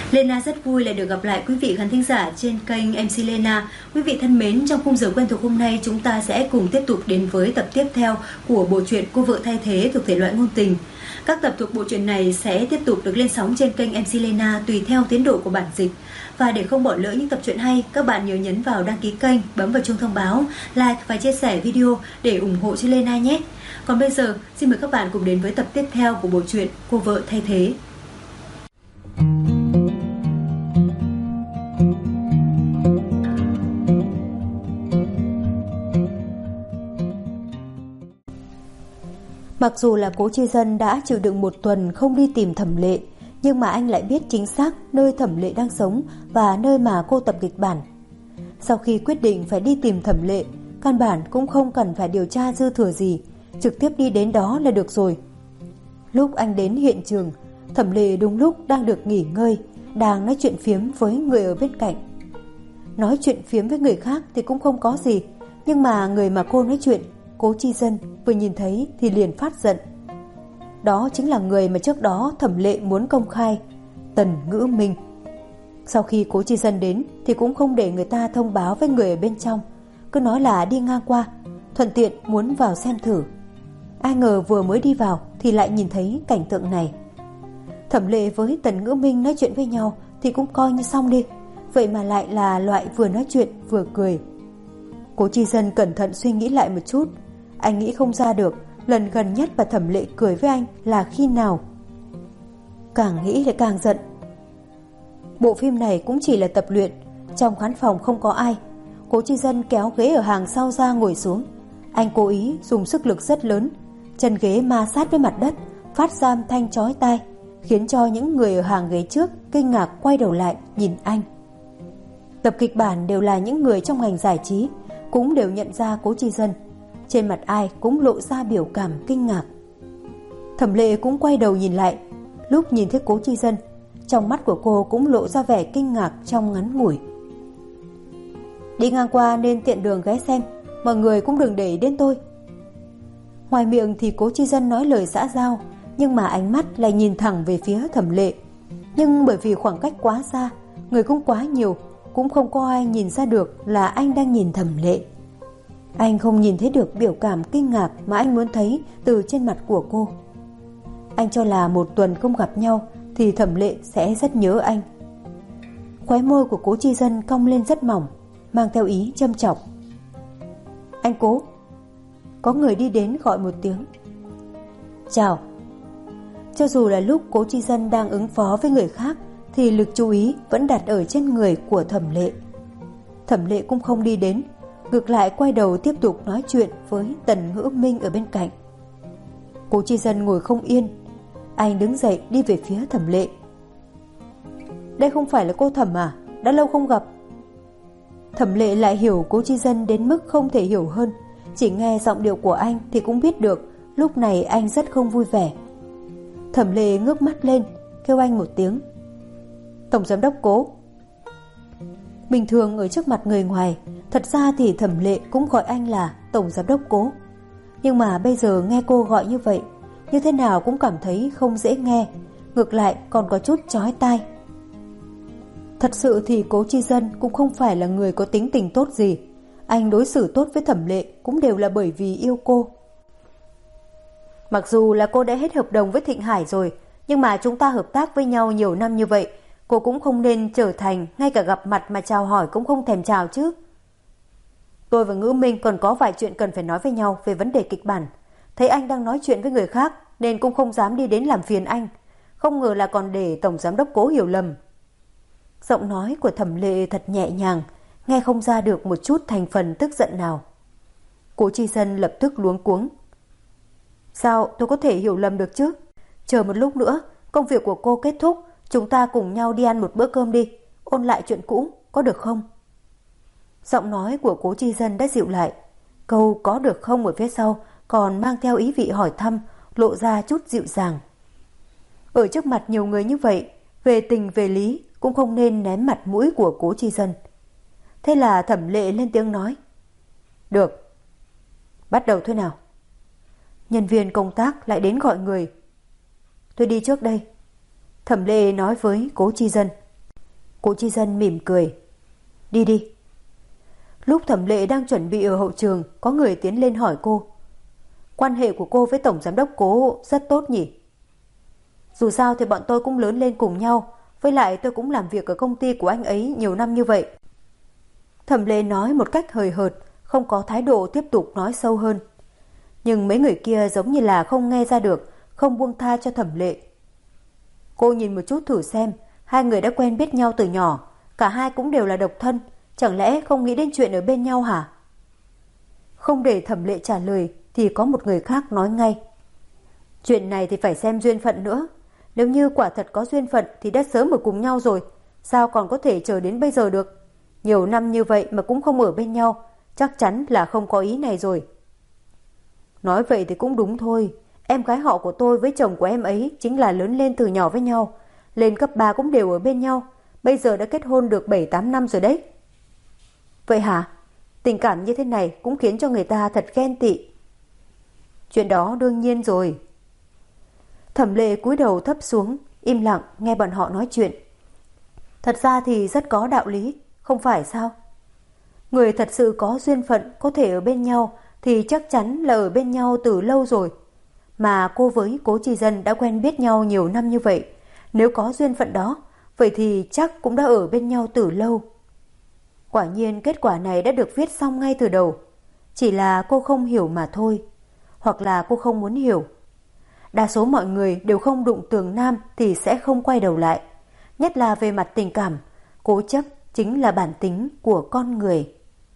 Lena rất vui lại được gặp lại quý vị khán thính giả trên kênh MC Lena. Quý vị thân mến, trong khung giờ quen thuộc hôm nay chúng ta sẽ cùng tiếp tục đến với tập tiếp theo của bộ truyện Cô vợ thay thế thuộc thể loại ngôn tình. Các tập thuộc bộ truyện này sẽ tiếp tục được lên sóng trên kênh MC Lena tùy theo tiến độ của bản dịch. Và để không bỏ lỡ những tập truyện hay, các bạn nhớ nhấn vào đăng ký kênh, bấm vào chuông thông báo, like và chia sẻ video để ủng hộ cho Lena nhé. Còn bây giờ, xin mời các bạn cùng đến với tập tiếp theo của bộ truyện Cô vợ thay thế. Mặc dù là Cố Chi Dân đã chịu đựng một tuần không đi tìm Thẩm Lệ, nhưng mà anh lại biết chính xác nơi Thẩm Lệ đang sống và nơi mà cô tập kịch bản. Sau khi quyết định phải đi tìm Thẩm Lệ, căn bản cũng không cần phải điều tra dư thừa gì, trực tiếp đi đến đó là được rồi. Lúc anh đến hiện trường, Thẩm Lệ đúng lúc đang được nghỉ ngơi, đang nói chuyện phiếm với người ở bên cạnh. Nói chuyện phiếm với người khác thì cũng không có gì, nhưng mà người mà cô nói chuyện, Cố Chi Dân, vừa nhìn thấy thì liền phát giận. Đó chính là người mà trước đó Thẩm Lệ muốn công khai, Tần Ngữ Minh. Sau khi Cố Chi Dân đến thì cũng không để người ta thông báo với người ở bên trong, cứ nói là đi ngang qua, thuận tiện muốn vào xem thử. Ai ngờ vừa mới đi vào thì lại nhìn thấy cảnh tượng này. Thẩm Lệ với Tần Ngữ Minh nói chuyện với nhau thì cũng coi như xong đi, vậy mà lại là loại vừa nói chuyện vừa cười. Cố Chi Dân cẩn thận suy nghĩ lại một chút, anh nghĩ không ra được lần gần nhất mà Thẩm Lệ cười với anh là khi nào. Càng nghĩ lại càng giận. Bộ phim này cũng chỉ là tập luyện, trong khán phòng không có ai. Cố Chi Dân kéo ghế ở hàng sau ra ngồi xuống. Anh cố ý dùng sức lực rất lớn, chân ghế ma sát với mặt đất, phát ra âm thanh chói tai, khiến cho những người ở hàng ghế trước kinh ngạc quay đầu lại nhìn anh. Tập kịch bản đều là những người trong ngành giải trí, cũng đều nhận ra Cố Chi Dân. Trên mặt ai cũng lộ ra biểu cảm kinh ngạc. Thẩm Lệ cũng quay đầu nhìn lại. Lúc nhìn thấy Cố Chi Dân, trong mắt của cô cũng lộ ra vẻ kinh ngạc trong ngắn ngủi. Đi ngang qua nên tiện đường ghé xem, mọi người cũng đừng để ý đến tôi. Ngoài miệng thì Cố Chi Dân nói lời xã giao, nhưng mà ánh mắt lại nhìn thẳng về phía Thẩm Lệ. Nhưng bởi vì khoảng cách quá xa, người cũng quá nhiều, cũng không có ai nhìn ra được là anh đang nhìn Thẩm Lệ. Anh không nhìn thấy được biểu cảm kinh ngạc mà anh muốn thấy từ trên mặt của cô. Anh cho là một tuần không gặp nhau thì Thẩm Lệ sẽ rất nhớ anh. Khóe môi của Cố Chi Dân cong lên rất mỏng, mang theo ý châm chọc. Anh Cố. Có người đi đến gọi một tiếng. Chào. Cho dù là lúc Cố Chi Dân đang ứng phó với người khác thì lực chú ý vẫn đặt ở trên người của Thẩm Lệ. Thẩm Lệ cũng không đi đến, ngược lại quay đầu tiếp tục nói chuyện với Tần Ngữ Minh ở bên cạnh. Cố Chi Dân ngồi không yên, anh đứng dậy đi về phía Thẩm Lệ. Đây không phải là cô Thẩm à? Đã lâu không gặp. Thẩm Lệ lại hiểu Cố Chi Dân đến mức không thể hiểu hơn, chỉ nghe giọng điệu của anh thì cũng biết được lúc này anh rất không vui vẻ. Thẩm Lệ ngước mắt lên, kêu anh một tiếng. Tổng giám đốc Cố. Bình thường ở trước mặt người ngoài, thật ra thì Thẩm Lệ cũng gọi anh là Tổng giám đốc Cố. Nhưng mà bây giờ nghe cô gọi như vậy, như thế nào cũng cảm thấy không dễ nghe, ngược lại còn có chút chói tai. Thật sự thì Cố Chi Dân cũng không phải là người có tính tình tốt gì. Anh đối xử tốt với Thẩm Lệ cũng đều là bởi vì yêu cô. Mặc dù là cô đã hết hợp đồng với Thịnh Hải rồi, nhưng mà chúng ta hợp tác với nhau nhiều năm như vậy, cô cũng không nên trở thành ngay cả gặp mặt mà chào hỏi cũng không thèm chào chứ. Tôi và Ngữ Minh còn có vài chuyện cần phải nói với nhau về vấn đề kịch bản. Thấy anh đang nói chuyện với người khác nên cũng không dám đi đến làm phiền anh. Không ngờ là còn để Tổng giám đốc Cố hiểu lầm. Giọng nói của Thẩm Lệ thật nhẹ nhàng, nghe không ra được một chút thành phần tức giận nào. Cố Chi Dân lập tức luống cuống. Sao tôi có thể hiểu lầm được chứ? Chờ một lúc nữa, công việc của cô kết thúc, chúng ta cùng nhau đi ăn một bữa cơm đi, ôn lại chuyện cũ, có được không? Giọng nói của Cố Chi Dân đã dịu lại. Câu có được không ở phía sau còn mang theo ý vị hỏi thăm, lộ ra chút dịu dàng. Ở trước mặt nhiều người như vậy, về tình về lý cũng không nên ném mặt mũi của Cố Chi Dân. Thế là Thẩm Lệ lên tiếng nói. Được. Bắt đầu thôi nào. Nhân viên công tác lại đến gọi người. Tôi đi trước đây. Thẩm Lệ nói với Cố Chi Dân. Cố Chi Dân mỉm cười. Đi đi. Lúc Thẩm Lệ đang chuẩn bị ở hậu trường, có người tiến lên hỏi cô. Quan hệ của cô với Tổng Giám đốc Cố rất tốt nhỉ? Dù sao thì bọn tôi cũng lớn lên cùng nhau, với lại tôi cũng làm việc ở công ty của anh ấy nhiều năm như vậy. Thẩm Lệ nói một cách hời hợt, không có thái độ tiếp tục nói sâu hơn. Nhưng mấy người kia giống như là không nghe ra được, không buông tha cho Thẩm Lệ. Cô nhìn một chút thử xem, hai người đã quen biết nhau từ nhỏ, cả hai cũng đều là độc thân, chẳng lẽ không nghĩ đến chuyện ở bên nhau hả? Không để Thẩm Lệ trả lời thì có một người khác nói ngay. Chuyện này thì phải xem duyên phận nữa. Nếu như quả thật có duyên phận thì đã sớm ở cùng nhau rồi, sao còn có thể chờ đến bây giờ được? Nhiều năm như vậy mà cũng không ở bên nhau, chắc chắn là không có ý này rồi. Nói vậy thì cũng đúng thôi. Em gái họ của tôi với chồng của em ấy chính là lớn lên từ nhỏ với nhau, lên cấp 3 cũng đều ở bên nhau, bây giờ đã kết hôn được 7-8 năm rồi đấy. Vậy hả? Tình cảm như thế này cũng khiến cho người ta thật ghen tị. Chuyện đó đương nhiên rồi. Thẩm Lệ cúi đầu thấp xuống, im lặng nghe bọn họ nói chuyện. Thật ra thì rất có đạo lý, không phải sao? Người thật sự có duyên phận có thể ở bên nhau thì chắc chắn là ở bên nhau từ lâu rồi. Mà cô với Cố Chi Dân đã quen biết nhau nhiều năm như vậy, nếu có duyên phận đó, vậy thì chắc cũng đã ở bên nhau từ lâu. Quả nhiên kết quả này đã được viết xong ngay từ đầu, chỉ là cô không hiểu mà thôi, hoặc là cô không muốn hiểu. Đa số mọi người đều không đụng tường nam thì sẽ không quay đầu lại, nhất là về mặt tình cảm, cố chấp chính là bản tính của con người.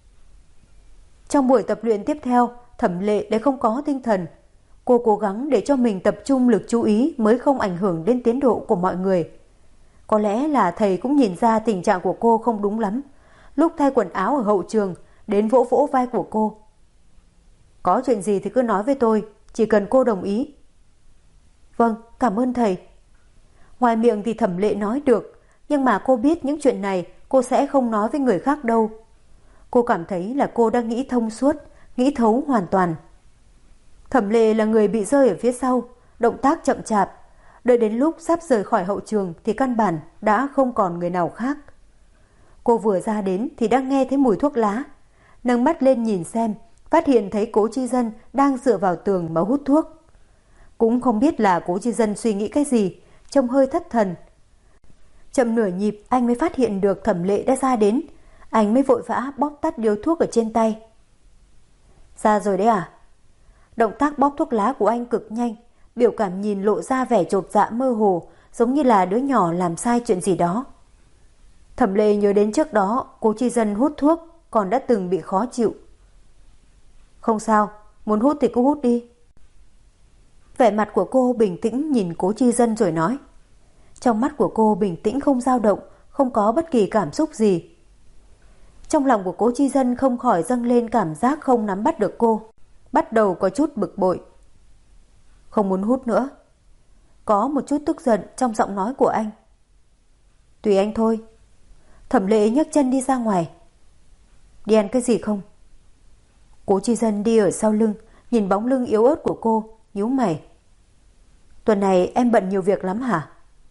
Trong buổi tập luyện tiếp theo, Thẩm Lệ lại không có tinh thần. Cô cố gắng để cho mình tập trung lực chú ý mới không ảnh hưởng đến tiến độ của mọi người. Có lẽ là thầy cũng nhìn ra tình trạng của cô không đúng lắm. Lúc thay quần áo ở hậu trường, đến vỗ vỗ vai của cô. Có chuyện gì thì cứ nói với tôi, chỉ cần cô đồng ý. Vâng, cảm ơn thầy. Ngoài miệng thì Thẩm Lệ nói được, nhưng mà cô biết những chuyện này cô sẽ không nói với người khác đâu. Cô cảm thấy là cô đang nghĩ thông suốt, nghĩ thấu hoàn toàn. Thẩm Lệ là người bị rơi ở phía sau, động tác chậm chạp. Đợi đến lúc sắp rời khỏi hậu trường thì căn bản đã không còn người nào khác. Cô vừa ra đến thì đang nghe thấy mùi thuốc lá. Nâng mắt lên nhìn xem, phát hiện thấy Cố Chi Dân đang dựa vào tường mà hút thuốc. Cũng không biết là Cố Chi Dân suy nghĩ cái gì, trông hơi thất thần. Chậm nửa nhịp anh mới phát hiện được Thẩm Lệ đã ra đến. Anh mới vội vã bóp tắt điếu thuốc ở trên tay. Ra rồi đấy à? Động tác bóp thuốc lá của anh cực nhanh, biểu cảm nhìn lộ ra vẻ chột dạ mơ hồ, giống như là đứa nhỏ làm sai chuyện gì đó. Thẩm Lệ nhớ đến trước đó Cố Chi Dân hút thuốc còn đã từng bị khó chịu. Không sao, muốn hút thì cứ hút đi. Vẻ mặt của cô bình tĩnh nhìn Cố Chi Dân rồi nói. Trong mắt của cô bình tĩnh không dao động, không có bất kỳ cảm xúc gì. Trong lòng của Cố Chi Dân không khỏi dâng lên cảm giác không nắm bắt được cô, bắt đầu có chút bực bội. Không muốn hút nữa. Có một chút tức giận trong giọng nói của anh. Tùy anh thôi. Thẩm Lệ nhấc chân đi ra ngoài. Đi ăn cái gì không? Cố Chi Dân đi ở sau lưng, nhìn bóng lưng yếu ớt của cô, nhíu mày. Tuần này em bận nhiều việc lắm hả?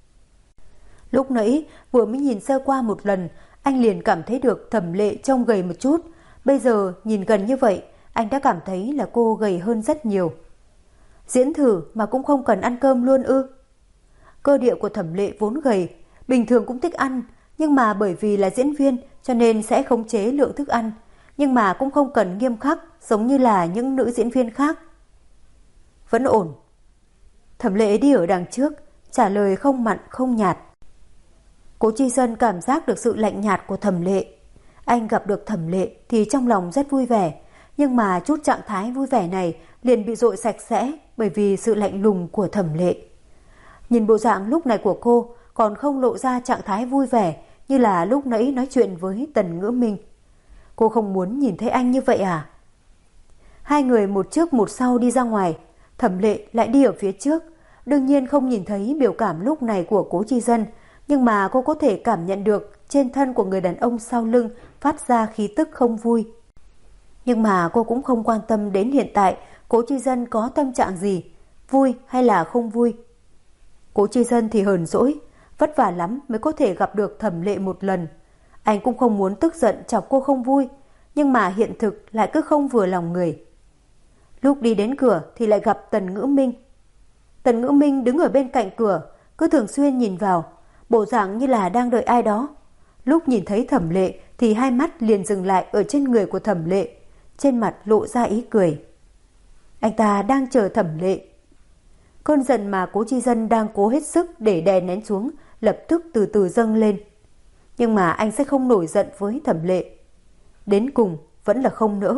Lúc nãy vừa mới nhìn sơ qua một lần, anh liền cảm thấy được Thẩm Lệ trông gầy một chút. Bây giờ nhìn gần như vậy, anh đã cảm thấy là cô gầy hơn rất nhiều. Diễn thử mà cũng không cần ăn cơm luôn ư? Cơ địa của Thẩm Lệ vốn gầy, bình thường cũng thích ăn, nhưng mà bởi vì là diễn viên cho nên sẽ khống chế lượng thức ăn, nhưng mà cũng không cần nghiêm khắc giống như là những nữ diễn viên khác. Vẫn ổn. Thẩm Lệ đi ở đằng trước, trả lời không mặn không nhạt. Cố Chi Dân cảm giác được sự lạnh nhạt của Thẩm Lệ. Anh gặp được Thẩm Lệ thì trong lòng rất vui vẻ, nhưng mà chút trạng thái vui vẻ này liền bị dội sạch sẽ bởi vì sự lạnh lùng của Thẩm Lệ. Nhìn bộ dạng lúc này của cô còn không lộ ra trạng thái vui vẻ như là lúc nãy nói chuyện với Tần Ngữ Minh. Cô không muốn nhìn thấy anh như vậy à? Hai người một trước một sau đi ra ngoài, Thẩm Lệ lại đi ở phía trước. Đương nhiên không nhìn thấy biểu cảm lúc này của Cố Chi Dân, nhưng mà cô có thể cảm nhận được trên thân của người đàn ông sau lưng phát ra khí tức không vui. Nhưng mà cô cũng không quan tâm đến hiện tại Cố Chi Dân có tâm trạng gì, vui hay là không vui. Cố Chi Dân thì hờn dỗi, vất vả lắm mới có thể gặp được Thẩm Lệ một lần. Anh cũng không muốn tức giận chọc cô không vui, nhưng mà hiện thực lại cứ không vừa lòng người. Lúc đi đến cửa thì lại gặp Tần Ngữ Minh. Tần Ngữ Minh đứng ở bên cạnh cửa, cứ thường xuyên nhìn vào, bộ dạng như là đang đợi ai đó. Lúc nhìn thấy Thẩm Lệ thì hai mắt liền dừng lại ở trên người của Thẩm Lệ, trên mặt lộ ra ý cười. Anh ta đang chờ Thẩm Lệ. Cơn giận mà Cố Chi Dân đang cố hết sức để đè nén xuống lập tức từ từ dâng lên. Nhưng mà anh sẽ không nổi giận với Thẩm Lệ. Đến cùng vẫn là không nỡ.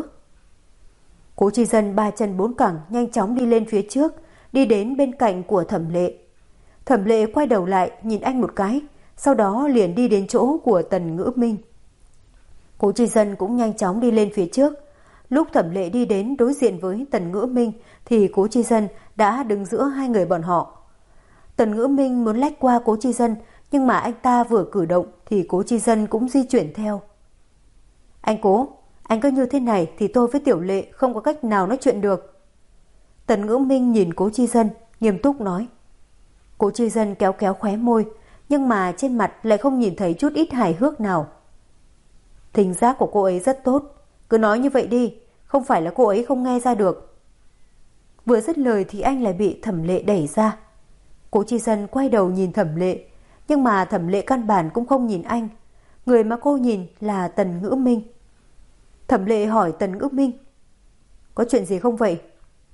Cố Chi Dân ba chân bốn cẳng nhanh chóng đi lên phía trước, đi đến bên cạnh của Thẩm Lệ. Thẩm Lệ quay đầu lại nhìn anh một cái, sau đó liền đi đến chỗ của Tần Ngữ Minh. Cố Chi Dân cũng nhanh chóng đi lên phía trước. Lúc Thẩm Lệ đi đến đối diện với Tần Ngữ Minh thì Cố Chi Dân đã đứng giữa hai người bọn họ. Tần Ngữ Minh muốn lách qua Cố Chi Dân, nhưng mà anh ta vừa cử động thì Cố Chi Dân cũng di chuyển theo. Anh Cố, anh cứ như thế này thì tôi với Tiểu Lệ không có cách nào nói chuyện được. Tần Ngữ Minh nhìn Cố Chi Dân, nghiêm túc nói. Cố Chi Dân kéo kéo khóe môi, nhưng mà trên mặt lại không nhìn thấy chút ít hài hước nào. Thính giác của cô ấy rất tốt, cứ nói như vậy đi, không phải là cô ấy không nghe ra được. Vừa dứt lời thì anh lại bị Thẩm Lệ đẩy ra. Cố Chi Dân quay đầu nhìn Thẩm Lệ, nhưng mà Thẩm Lệ căn bản cũng không nhìn anh. Người mà cô nhìn là Tần Ngữ Minh. Thẩm Lệ hỏi Tần Ngữ Minh, có chuyện gì không vậy?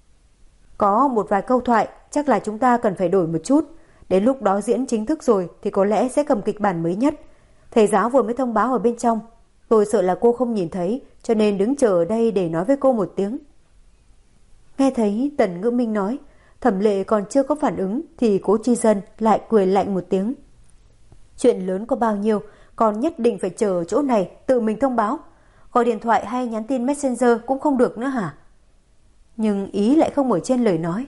Có một vài câu thoại, chắc là chúng ta cần phải đổi một chút. Đến lúc đó diễn chính thức rồi thì có lẽ sẽ cầm kịch bản mới nhất. Thầy giáo vừa mới thông báo ở bên trong. Tôi sợ là cô không nhìn thấy, cho nên đứng chờ ở đây để nói với cô một tiếng. Nghe thấy Tần Ngữ Minh nói, Thẩm Lệ còn chưa có phản ứng thì Cố Chi Dân lại cười lạnh một tiếng. Chuyện lớn có bao nhiêu, còn nhất định phải chờ ở chỗ này tự mình thông báo. Gọi điện thoại hay nhắn tin Messenger cũng không được nữa hả? Nhưng ý lại không ở trên lời nói.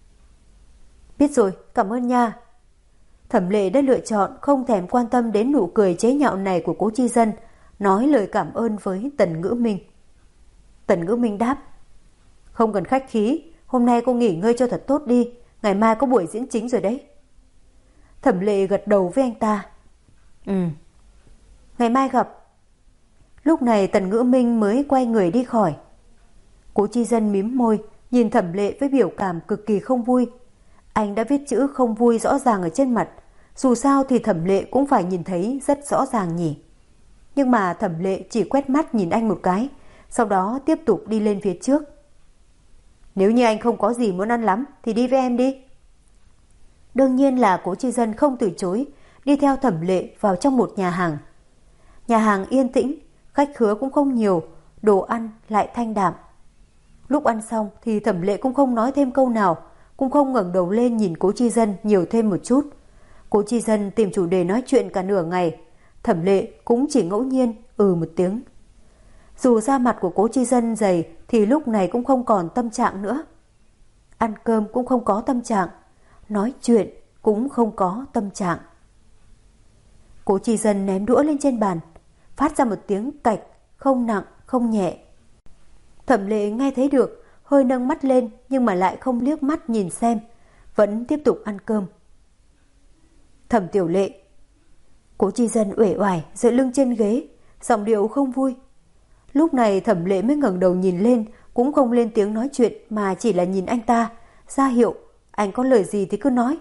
Biết rồi, cảm ơn nha. Thẩm Lệ đã lựa chọn không thèm quan tâm đến nụ cười chế nhạo này của Cố Chi Dân, nói lời cảm ơn với Tần Ngữ Minh. Tần Ngữ Minh đáp, không cần khách khí, hôm nay cô nghỉ ngơi cho thật tốt đi, ngày mai có buổi diễn chính rồi đấy. Thẩm Lệ gật đầu với anh ta. Ngày mai gặp. Lúc này Tần Ngữ Minh mới quay người đi khỏi. Cố Chi Dân mím môi, nhìn Thẩm Lệ với biểu cảm cực kỳ không vui. Anh đã viết chữ không vui rõ ràng ở trên mặt, dù sao thì Thẩm Lệ cũng phải nhìn thấy rất rõ ràng nhỉ. Nhưng mà Thẩm Lệ chỉ quét mắt nhìn anh một cái, sau đó tiếp tục đi lên phía trước. Nếu như anh không có gì muốn ăn lắm thì đi với em đi. Đương nhiên là Cố Chi Dân không từ chối, đi theo Thẩm Lệ vào trong một nhà hàng. Nhà hàng yên tĩnh, khách khứa cũng không nhiều, đồ ăn lại thanh đạm. Lúc ăn xong thì Thẩm Lệ cũng không nói thêm câu nào, cũng không ngẩng đầu lên nhìn Cố Chi Dân nhiều thêm một chút. Cố Chi Dân tìm chủ đề nói chuyện cả nửa ngày, Thẩm Lệ cũng chỉ ngẫu nhiên một tiếng. Dù da mặt của Cố Chi Dân dày thì lúc này cũng không còn tâm trạng nữa. Ăn cơm cũng không có tâm trạng, nói chuyện cũng không có tâm trạng. Cố Chi Dân ném đũa lên trên bàn, phát ra một tiếng cạch, không nặng không nhẹ. Thẩm Lệ nghe thấy được, hơi nâng mắt lên nhưng mà lại không liếc mắt nhìn xem, vẫn tiếp tục ăn cơm. Thẩm Tiểu Lệ. Cố Chi Dân uể oải dựa lưng trên ghế, giọng điệu không vui. Lúc này Thẩm Lệ mới ngẩng đầu nhìn lên, cũng không lên tiếng nói chuyện mà chỉ là nhìn anh ta, ra hiệu anh có lời gì thì cứ nói.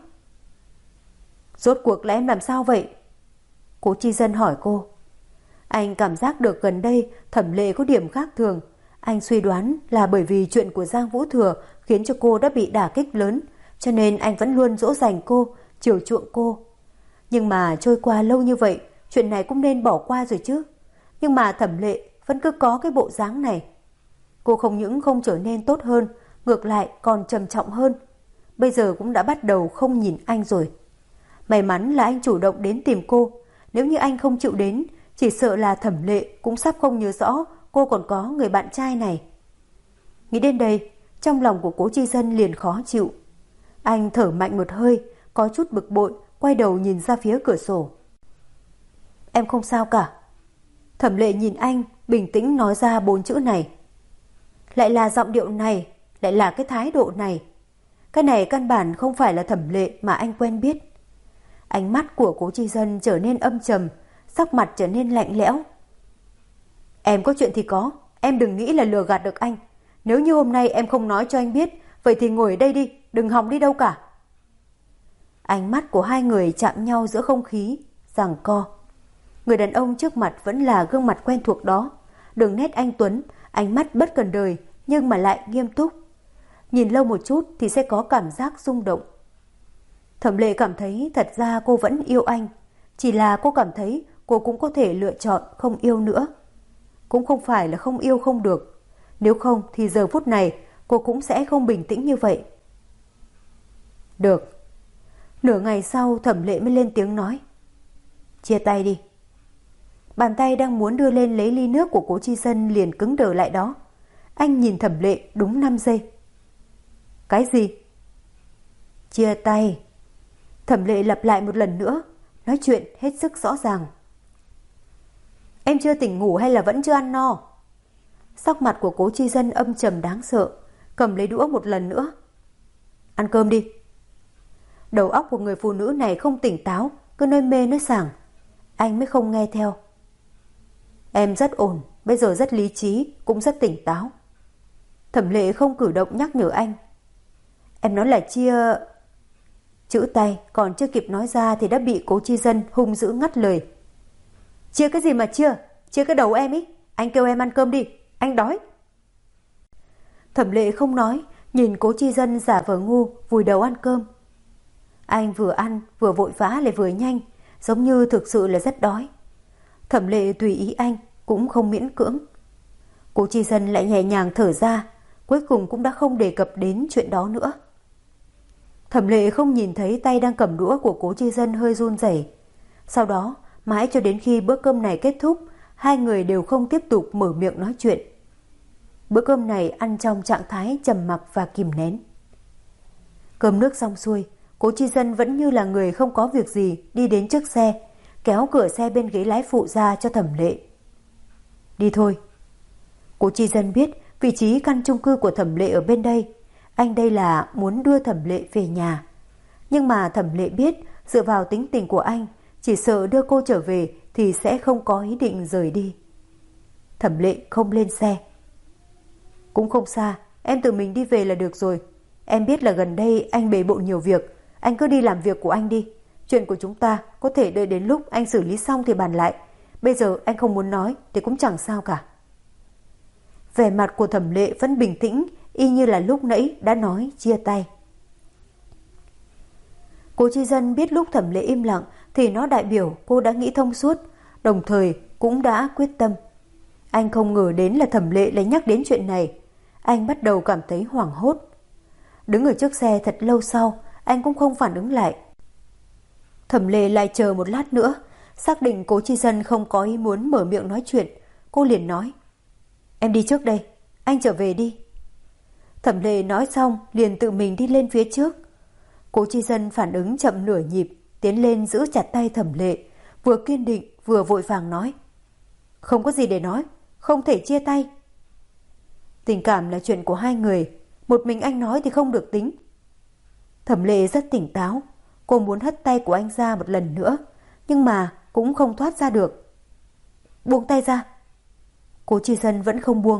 Rốt cuộc là em làm sao vậy? Cố Chi Dân hỏi cô. Anh cảm giác được gần đây Thẩm Lệ có điểm khác thường. Anh suy đoán là bởi vì chuyện của Giang Vũ Thừa khiến cho cô đã bị đả kích lớn, cho nên anh vẫn luôn dỗ dành cô, chiều chuộng cô. Nhưng mà trôi qua lâu như vậy, chuyện này cũng nên bỏ qua rồi chứ. Nhưng mà Thẩm Lệ vẫn cứ có cái bộ dáng này. Cô không những không trở nên tốt hơn, ngược lại còn trầm trọng hơn. Bây giờ cũng đã bắt đầu không nhìn anh rồi. May mắn là anh chủ động đến tìm cô. Nếu như anh không chịu đến, chỉ sợ là Thẩm Lệ cũng sắp không nhớ rõ cô còn có người bạn trai này. Nghĩ đến đây, trong lòng của Cố Chi Dân liền khó chịu. Anh thở mạnh một hơi, có chút bực bội, quay đầu nhìn ra phía cửa sổ. Em không sao cả. Thẩm Lệ nhìn anh, bình tĩnh nói ra 4 chữ này. Lại là giọng điệu này, lại là cái thái độ này. Cái này căn bản không phải là Thẩm Lệ mà anh quen biết. Ánh mắt của Cố Chi Dân trở nên âm trầm, sắc mặt trở nên lạnh lẽo. Em có chuyện thì có, em đừng nghĩ là lừa gạt được anh. Nếu như hôm nay em không nói cho anh biết, vậy thì ngồi ở đây đi, đừng hòng đi đâu cả. Ánh mắt của hai người chạm nhau giữa không khí, giằng co. Người đàn ông trước mặt vẫn là gương mặt quen thuộc đó, đường nét anh tuấn, ánh mắt bất cần đời nhưng mà lại nghiêm túc. Nhìn lâu một chút thì sẽ có cảm giác rung động. Thẩm Lệ cảm thấy thật ra cô vẫn yêu anh, chỉ là cô cảm thấy cô cũng có thể lựa chọn không yêu nữa. Cũng không phải là không yêu không được, nếu không thì giờ phút này cô cũng sẽ không bình tĩnh như vậy. Được. Nửa ngày sau Thẩm Lệ mới lên tiếng nói. Chia tay đi. Bàn tay đang muốn đưa lên lấy ly nước của Cố Chi Dân liền cứng đờ lại đó. Anh nhìn Thẩm Lệ đúng 5 giây. Cái gì? Chia tay. Thẩm Lệ lặp lại một lần nữa, nói chuyện hết sức rõ ràng. Em chưa tỉnh ngủ hay là vẫn chưa ăn no? Sắc mặt của Cố Chi Dân âm trầm đáng sợ, cầm lấy đũa một lần nữa. Ăn cơm đi. Đầu óc của người phụ nữ này không tỉnh táo, cứ nói mê nói sảng. Anh mới không nghe theo. Em rất ổn, bây giờ rất lý trí, cũng rất tỉnh táo. Thẩm Lệ không cử động nhắc nhở anh. Em nói là chia... Chữ tay còn chưa kịp nói ra thì đã bị Cố Chi Dân hung dữ ngắt lời. Chia cái gì mà chia? Chia cái đầu em ý. Anh kêu em ăn cơm đi, anh đói. Thẩm Lệ không nói, nhìn Cố Chi Dân giả vờ ngu vùi đầu ăn cơm. Anh vừa ăn vừa vội vã lại vừa nhanh, giống như thực sự là rất đói. Thẩm Lệ tùy ý anh, cũng không miễn cưỡng. Cố Chi Dân lại nhẹ nhàng thở ra, cuối cùng cũng đã không đề cập đến chuyện đó nữa. Thẩm Lệ không nhìn thấy tay đang cầm đũa của Cố Chi Dân hơi run rẩy. Sau đó, mãi cho đến khi bữa cơm này kết thúc, hai người đều không tiếp tục mở miệng nói chuyện. Bữa cơm này ăn trong trạng thái trầm mặc và kìm nén. Cơm nước xong xuôi, Cố Chi Dân vẫn như là người không có việc gì đi đến trước xe, kéo cửa xe bên ghế lái phụ ra cho Thẩm Lệ. Đi thôi. Cố Chi Dân biết vị trí căn chung cư của Thẩm Lệ ở bên đây. Anh đây là muốn đưa Thẩm Lệ về nhà. Nhưng mà Thẩm Lệ biết dựa vào tính tình của anh, chỉ sợ đưa cô trở về thì sẽ không có ý định rời đi. Thẩm Lệ không lên xe. Cũng không xa, em tự mình đi về là được rồi. Em biết là gần đây anh bề bộn nhiều việc, anh cứ đi làm việc của anh đi. Chuyện của chúng ta có thể đợi đến lúc anh xử lý xong thì bàn lại. Bây giờ anh không muốn nói thì cũng chẳng sao cả. Vẻ mặt của Thẩm Lệ vẫn bình tĩnh, y như là lúc nãy đã nói chia tay. Cố Chi Dân biết lúc Thẩm Lệ im lặng thì nó đại biểu cô đã nghĩ thông suốt, đồng thời cũng đã quyết tâm. Anh không ngờ đến là Thẩm Lệ lại nhắc đến chuyện này. Anh bắt đầu cảm thấy hoảng hốt. Đứng ở trước xe thật lâu sau, anh cũng không phản ứng lại. Thẩm Lệ lại chờ một lát nữa, xác định Cố Chi Dân không có ý muốn mở miệng nói chuyện, cô liền nói. Em đi trước đây, anh trở về đi. Thẩm Lệ nói xong liền tự mình đi lên phía trước. Cố Chi Dân phản ứng chậm nửa nhịp, tiến lên giữ chặt tay Thẩm Lệ, vừa kiên định vừa vội vàng nói. Không có gì để nói, không thể chia tay. Tình cảm là chuyện của hai người, một mình anh nói thì không được tính. Thẩm Lệ rất tỉnh táo, cô muốn hất tay của anh ra một lần nữa, nhưng mà cũng không thoát ra được. Buông tay ra. Cố Chi Dân vẫn không buông.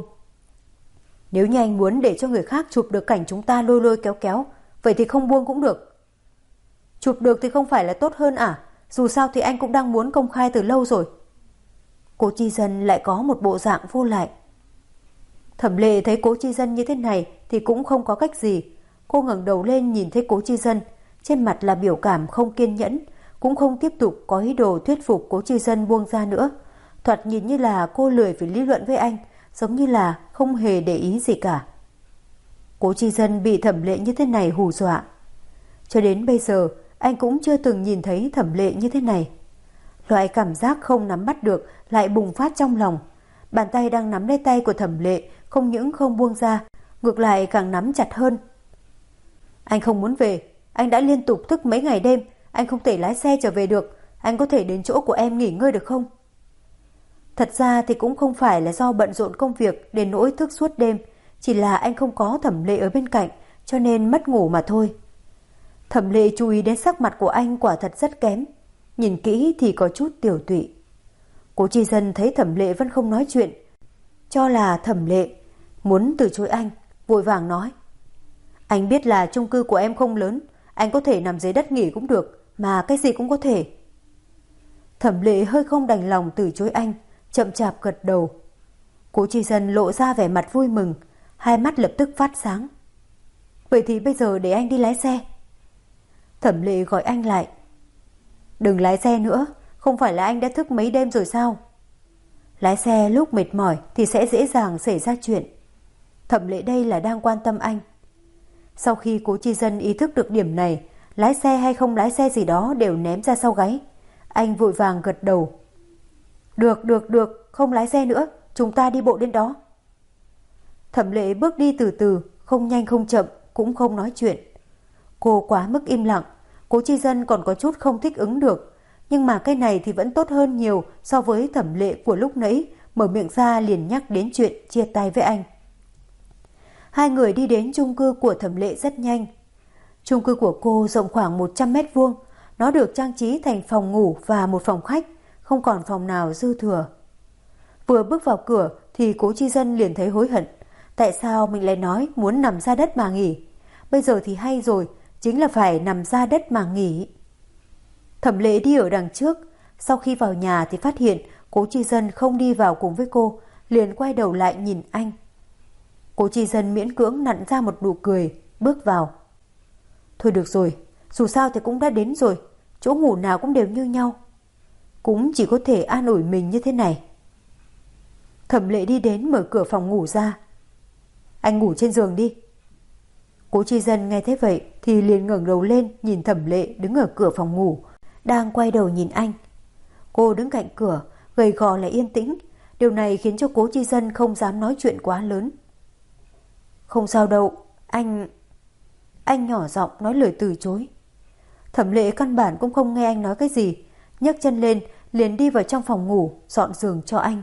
Nếu như anh muốn để cho người khác chụp được cảnh chúng ta lôi lôi kéo kéo, vậy thì không buông cũng được. Chụp được thì không phải là tốt hơn à? Dù sao thì anh cũng đang muốn công khai từ lâu rồi. Cố Chi Dân lại có một bộ dạng vô lại. Thẩm Lệ thấy Cố Chi Dân như thế này thì cũng không có cách gì. Cô ngẩng đầu lên nhìn thấy Cố Chi Dân, trên mặt là biểu cảm không kiên nhẫn, cũng không tiếp tục có ý đồ thuyết phục Cố Chi Dân buông ra nữa. Thoạt nhìn như là cô lười phải lý luận với anh, giống như là không hề để ý gì cả. Cố Chi Dân bị Thẩm Lệ như thế này hù dọa. Cho đến bây giờ, anh cũng chưa từng nhìn thấy Thẩm Lệ như thế này. Loại cảm giác không nắm bắt được lại bùng phát trong lòng. Bàn tay đang nắm lấy tay của Thẩm Lệ không những không buông ra, ngược lại càng nắm chặt hơn. Anh không muốn về, anh đã liên tục thức mấy ngày đêm, anh không thể lái xe trở về được, anh có thể đến chỗ của em nghỉ ngơi được không? Thật ra thì cũng không phải là do bận rộn công việc đến nỗi thức suốt đêm, chỉ là anh không có Thẩm Lệ ở bên cạnh cho nên mất ngủ mà thôi. Thẩm Lệ chú ý đến sắc mặt của anh quả thật rất kém, nhìn kỹ thì có chút tiểu tụy. Cố Chi Dân thấy Thẩm Lệ vẫn không nói chuyện, cho là Thẩm Lệ muốn từ chối anh, vội vàng nói: anh biết là chung cư của em không lớn, anh có thể nằm dưới đất nghỉ cũng được, mà cái gì cũng có thể. Thẩm Lệ hơi không đành lòng từ chối anh, chậm chạp gật đầu. Cố Chi Dân lộ ra vẻ mặt vui mừng, hai mắt lập tức phát sáng. Vậy thì bây giờ để anh đi lái xe. Thẩm Lệ gọi anh lại. Đừng lái xe nữa, không phải là anh đã thức mấy đêm rồi sao? Lái xe lúc mệt mỏi thì sẽ dễ dàng xảy ra chuyện. Thẩm Lệ đây là đang quan tâm anh. Sau khi Cố Chi Dân ý thức được điểm này, lái xe hay không lái xe gì đó đều ném ra sau gáy. Anh vội vàng gật đầu. Được, không lái xe nữa, chúng ta đi bộ đến đó. Thẩm Lệ bước đi từ từ, không nhanh không chậm, cũng không nói chuyện. Cô quá mức im lặng, Cố Chi Dân còn có chút không thích ứng được. Nhưng mà cái này thì vẫn tốt hơn nhiều so với Thẩm Lệ của lúc nãy mở miệng ra liền nhắc đến chuyện chia tay với anh. Hai người đi đến chung cư của Thẩm Lệ rất nhanh. Chung cư của cô rộng khoảng 100 mét vuông, nó được trang trí thành phòng ngủ và một phòng khách, không còn phòng nào dư thừa. Vừa bước vào cửa thì Cố Chi Dân liền thấy hối hận. Tại sao mình lại nói muốn nằm ra đất mà nghỉ? Bây giờ thì hay rồi, chính là phải nằm ra đất mà nghỉ. Thẩm Lệ đi ở đằng trước, sau khi vào nhà thì phát hiện Cố Chi Dân không đi vào cùng với cô, liền quay đầu lại nhìn anh. Cố Chi Dân miễn cưỡng nặn ra một nụ cười, bước vào. Thôi được rồi, dù sao thì cũng đã đến rồi, chỗ ngủ nào cũng đều như nhau. Cũng chỉ có thể an ủi mình như thế này. Thẩm Lệ đi đến mở cửa phòng ngủ ra. Anh ngủ trên giường đi. Cố Chi Dân nghe thế vậy thì liền ngẩng đầu lên nhìn Thẩm Lệ đứng ở cửa phòng ngủ, đang quay đầu nhìn anh. Cô đứng cạnh cửa, gầy gò lại yên tĩnh. Điều này khiến cho Cố Chi Dân không dám nói chuyện quá lớn. Không sao đâu, anh nhỏ giọng nói lời từ chối. Thẩm Lệ căn bản cũng không nghe anh nói cái gì, nhấc chân lên liền đi vào trong phòng ngủ dọn giường cho anh.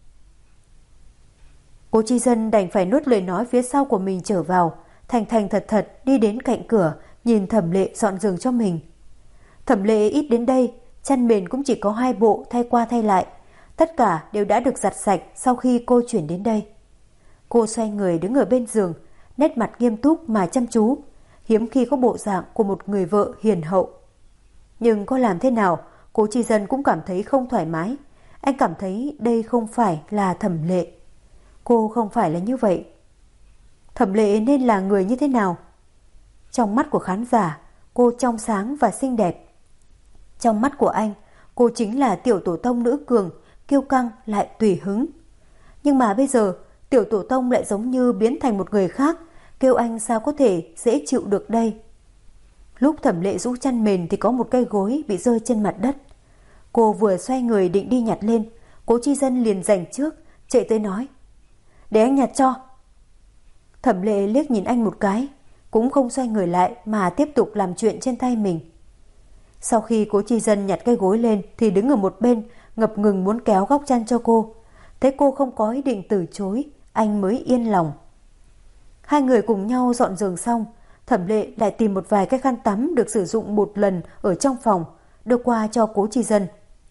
Cố Chi Dân đành phải nuốt lời nói phía sau của mình trở vào, thành thành thật thật đi đến cạnh cửa, nhìn Thẩm Lệ dọn giường cho mình. Thẩm Lệ ít đến đây, chăn mền cũng chỉ có 2 bộ thay qua thay lại, tất cả đều đã được giặt sạch sau khi cô chuyển đến đây. Cô xoay người đứng ở bên giường, nét mặt nghiêm túc mà chăm chú, hiếm khi có bộ dạng của một người vợ hiền hậu. Nhưng có làm thế nào, Cố Chi Dân cũng cảm thấy không thoải mái. Anh cảm thấy đây không phải là Thẩm Lệ. Cô không phải là như vậy. Thẩm Lệ nên là người như thế nào? Trong mắt của khán giả, cô trong sáng và xinh đẹp. Trong mắt của anh, cô chính là tiểu tổ tông nữ cường, kiêu căng lại tùy hứng. Nhưng mà bây giờ, tiểu tổ tông lại giống như biến thành một người khác, kêu anh sao có thể dễ chịu được đây. Lúc Thẩm Lệ rũ chăn mền thì có một cây gối bị rơi trên mặt đất. Cô vừa xoay người định đi nhặt lên, Cố Chi Dân liền giành trước, chạy tới nói: Để anh nhặt cho. Thẩm Lệ liếc nhìn anh một cái, cũng không xoay người lại mà tiếp tục làm chuyện trên tay mình. Sau khi Cố Chi Dân nhặt cây gối lên thì đứng ở một bên, ngập ngừng muốn kéo góc chăn cho cô. Thấy cô không có ý định từ chối, anh mới yên lòng. Hai người cùng nhau dọn giường xong, Thẩm Lệ lại tìm một vài cái khăn tắm được sử dụng một lần ở trong phòng, đưa qua cho Cố Chi Dân.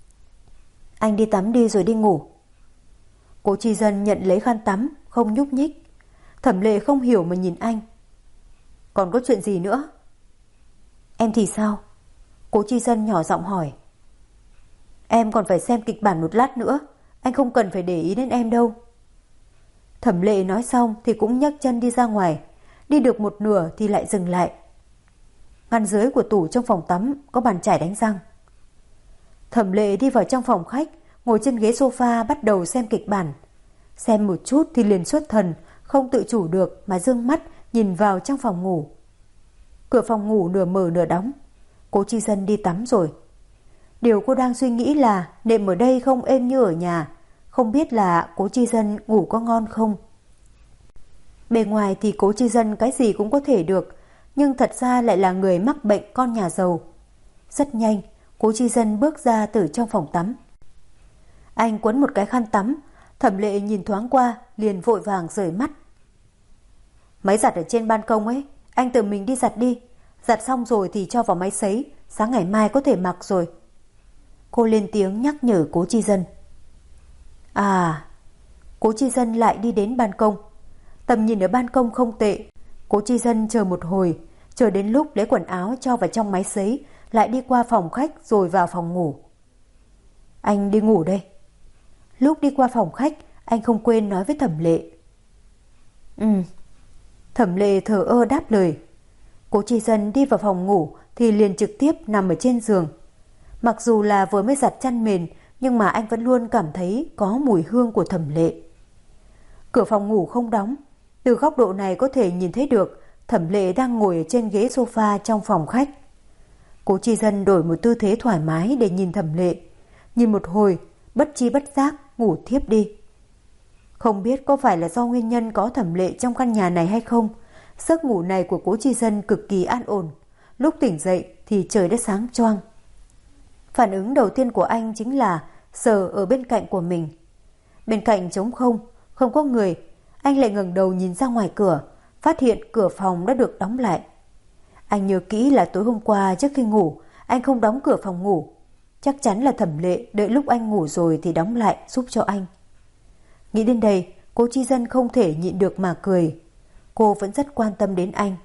Anh đi tắm đi rồi đi ngủ. Cố Chi Dân nhận lấy khăn tắm, không nhúc nhích. Thẩm Lệ không hiểu mà nhìn anh. Còn có chuyện gì nữa? Em thì sao? Cố Chi Dân nhỏ giọng hỏi. Em còn phải xem kịch bản một lát nữa, anh không cần phải để ý đến em đâu. Thẩm Lệ nói xong thì cũng nhấc chân đi ra ngoài. Đi được một nửa thì lại dừng lại. Ngăn dưới của tủ trong phòng tắm có bàn chải đánh răng. Thẩm Lệ đi vào trong phòng khách, ngồi trên ghế sofa bắt đầu xem kịch bản. Xem một chút thì liền xuất thần, không tự chủ được mà dương mắt nhìn vào trong phòng ngủ. Cửa phòng ngủ nửa mở nửa đóng. Cố Chi Dân đi tắm rồi. Điều cô đang suy nghĩ là nệm ở đây không êm như ở nhà, không biết là Cố Chi Dân ngủ có ngon không. Bề ngoài thì Cố Chi Dân cái gì cũng có thể được, nhưng thật ra lại là người mắc bệnh con nhà giàu. Rất nhanh, Cố Chi Dân bước ra từ trong phòng tắm. Anh quấn một cái khăn tắm, Thẩm Lệ nhìn thoáng qua liền vội vàng rời mắt. Máy giặt ở trên ban công ấy, anh tự mình đi giặt đi, Giặt xong rồi thì cho vào máy sấy, sáng ngày mai có thể mặc rồi. Cô lên tiếng nhắc nhở Cố Chi Dân. À, Cố Chi Dân lại đi đến ban công. Tầm nhìn ở ban công không tệ. Cố Chi Dân chờ một hồi, chờ đến lúc lấy quần áo cho vào trong máy sấy, lại đi qua phòng khách rồi vào phòng ngủ. Anh đi ngủ đây. Lúc đi qua phòng khách, anh không quên nói với Thẩm Lệ. Thẩm Lệ thờ ơ đáp lời. Cố Chi Dân đi vào phòng ngủ thì liền trực tiếp nằm ở trên giường. Mặc dù là vừa mới giặt chăn mền, nhưng mà anh vẫn luôn cảm thấy có mùi hương của Thẩm Lệ. Cửa phòng ngủ không đóng. Từ góc độ này có thể nhìn thấy được Thẩm Lệ đang ngồi ở trên ghế sofa trong phòng khách. Cố Chi Dân đổi một tư thế thoải mái để nhìn Thẩm Lệ. Nhìn một hồi, bất chi bất giác ngủ thiếp đi. Không biết có phải là do nguyên nhân có Thẩm Lệ trong căn nhà này hay không, giấc ngủ này của Cố Chi Dân cực kỳ an ổn. Lúc tỉnh dậy thì trời đã sáng choang. Phản ứng đầu tiên của anh chính là sờ ở bên cạnh của mình. Bên cạnh trống không, không có người. Anh lại ngẩng đầu nhìn ra ngoài cửa, phát hiện cửa phòng đã được đóng lại. Anh nhớ kỹ là tối hôm qua trước khi ngủ, anh không đóng cửa phòng ngủ. Chắc chắn là Thẩm Lệ đợi lúc anh ngủ rồi thì đóng lại giúp cho anh. Nghĩ đến đây, Cố Chi Dân không thể nhịn được mà cười. Cô vẫn rất quan tâm đến anh.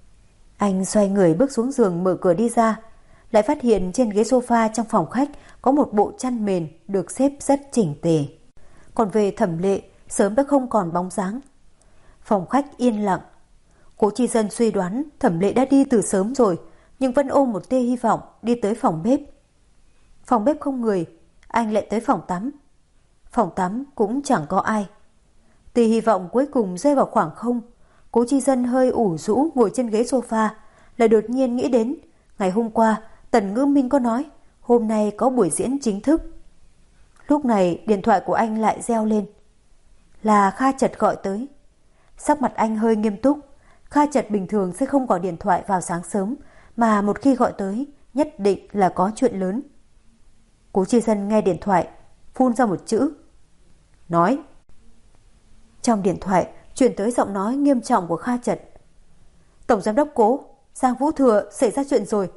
Anh xoay người bước xuống giường mở cửa đi ra, lại phát hiện trên ghế sofa trong phòng khách có một bộ chăn mền được xếp rất chỉnh tề. Còn về Thẩm Lệ, sớm đã không còn bóng dáng. Phòng khách yên lặng. Cố Chi Dân suy đoán Thẩm Lệ đã đi từ sớm rồi, nhưng vẫn ôm một tia hy vọng đi tới phòng bếp. Phòng bếp không người, anh lại tới phòng tắm. Phòng tắm cũng chẳng có ai. Tia hy vọng cuối cùng rơi vào khoảng không. Cố Chi Dân hơi ủ rũ ngồi trên ghế sofa, lại đột nhiên nghĩ đến ngày hôm qua Tần Ngữ Minh có nói hôm nay có buổi diễn chính thức. Lúc này điện thoại của anh lại reo lên. Là Kha Chật gọi tới. Sắc mặt anh hơi nghiêm túc. Kha Chật bình thường sẽ không gọi điện thoại vào sáng sớm, mà một khi gọi tới nhất định là có chuyện lớn. Cố Chi Dân nghe điện thoại, phun ra một chữ. Nói. Trong điện thoại truyền tới giọng nói nghiêm trọng của Kha Chật. Tổng giám đốc Cố, Giang Vũ Thừa xảy ra chuyện rồi.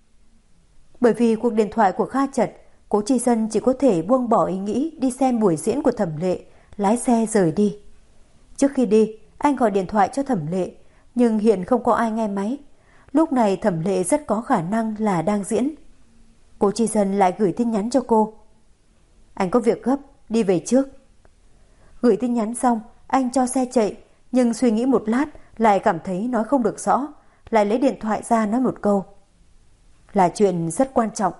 Bởi vì cuộc điện thoại của Kha Chật, Cố Chi Dân chỉ có thể buông bỏ ý nghĩ đi xem buổi diễn của Thẩm Lệ, lái xe rời đi. Trước khi đi, anh gọi điện thoại cho Thẩm Lệ, nhưng hiện không có ai nghe máy. Lúc này Thẩm Lệ rất có khả năng là đang diễn. Cố Chi Dân lại gửi tin nhắn cho cô. Anh có việc gấp, đi về trước. Gửi tin nhắn xong, anh cho xe chạy, nhưng suy nghĩ một lát lại cảm thấy nói không được rõ, lại lấy điện thoại ra nói một câu. Là chuyện rất quan trọng.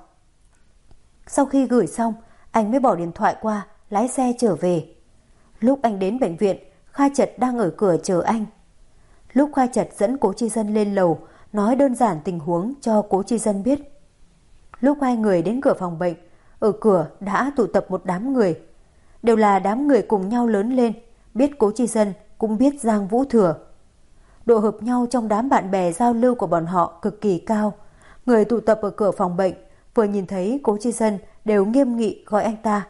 Sau khi gửi xong, anh mới bỏ điện thoại qua, lái xe trở về. Lúc anh đến bệnh viện, Kha Chật đang ở cửa chờ anh. Lúc Kha Chật dẫn Cố Chi Dân lên lầu, nói đơn giản tình huống cho Cố Chi Dân biết. Lúc hai người đến cửa phòng bệnh, ở cửa đã tụ tập một đám người. Đều là đám người cùng nhau lớn lên, biết Cố Chi Dân cũng biết Giang Vũ Thừa. Độ hợp nhau trong đám bạn bè giao lưu của bọn họ cực kỳ cao. Người tụ tập ở cửa phòng bệnh vừa nhìn thấy Cố Chi Dân đều nghiêm nghị gọi anh ta.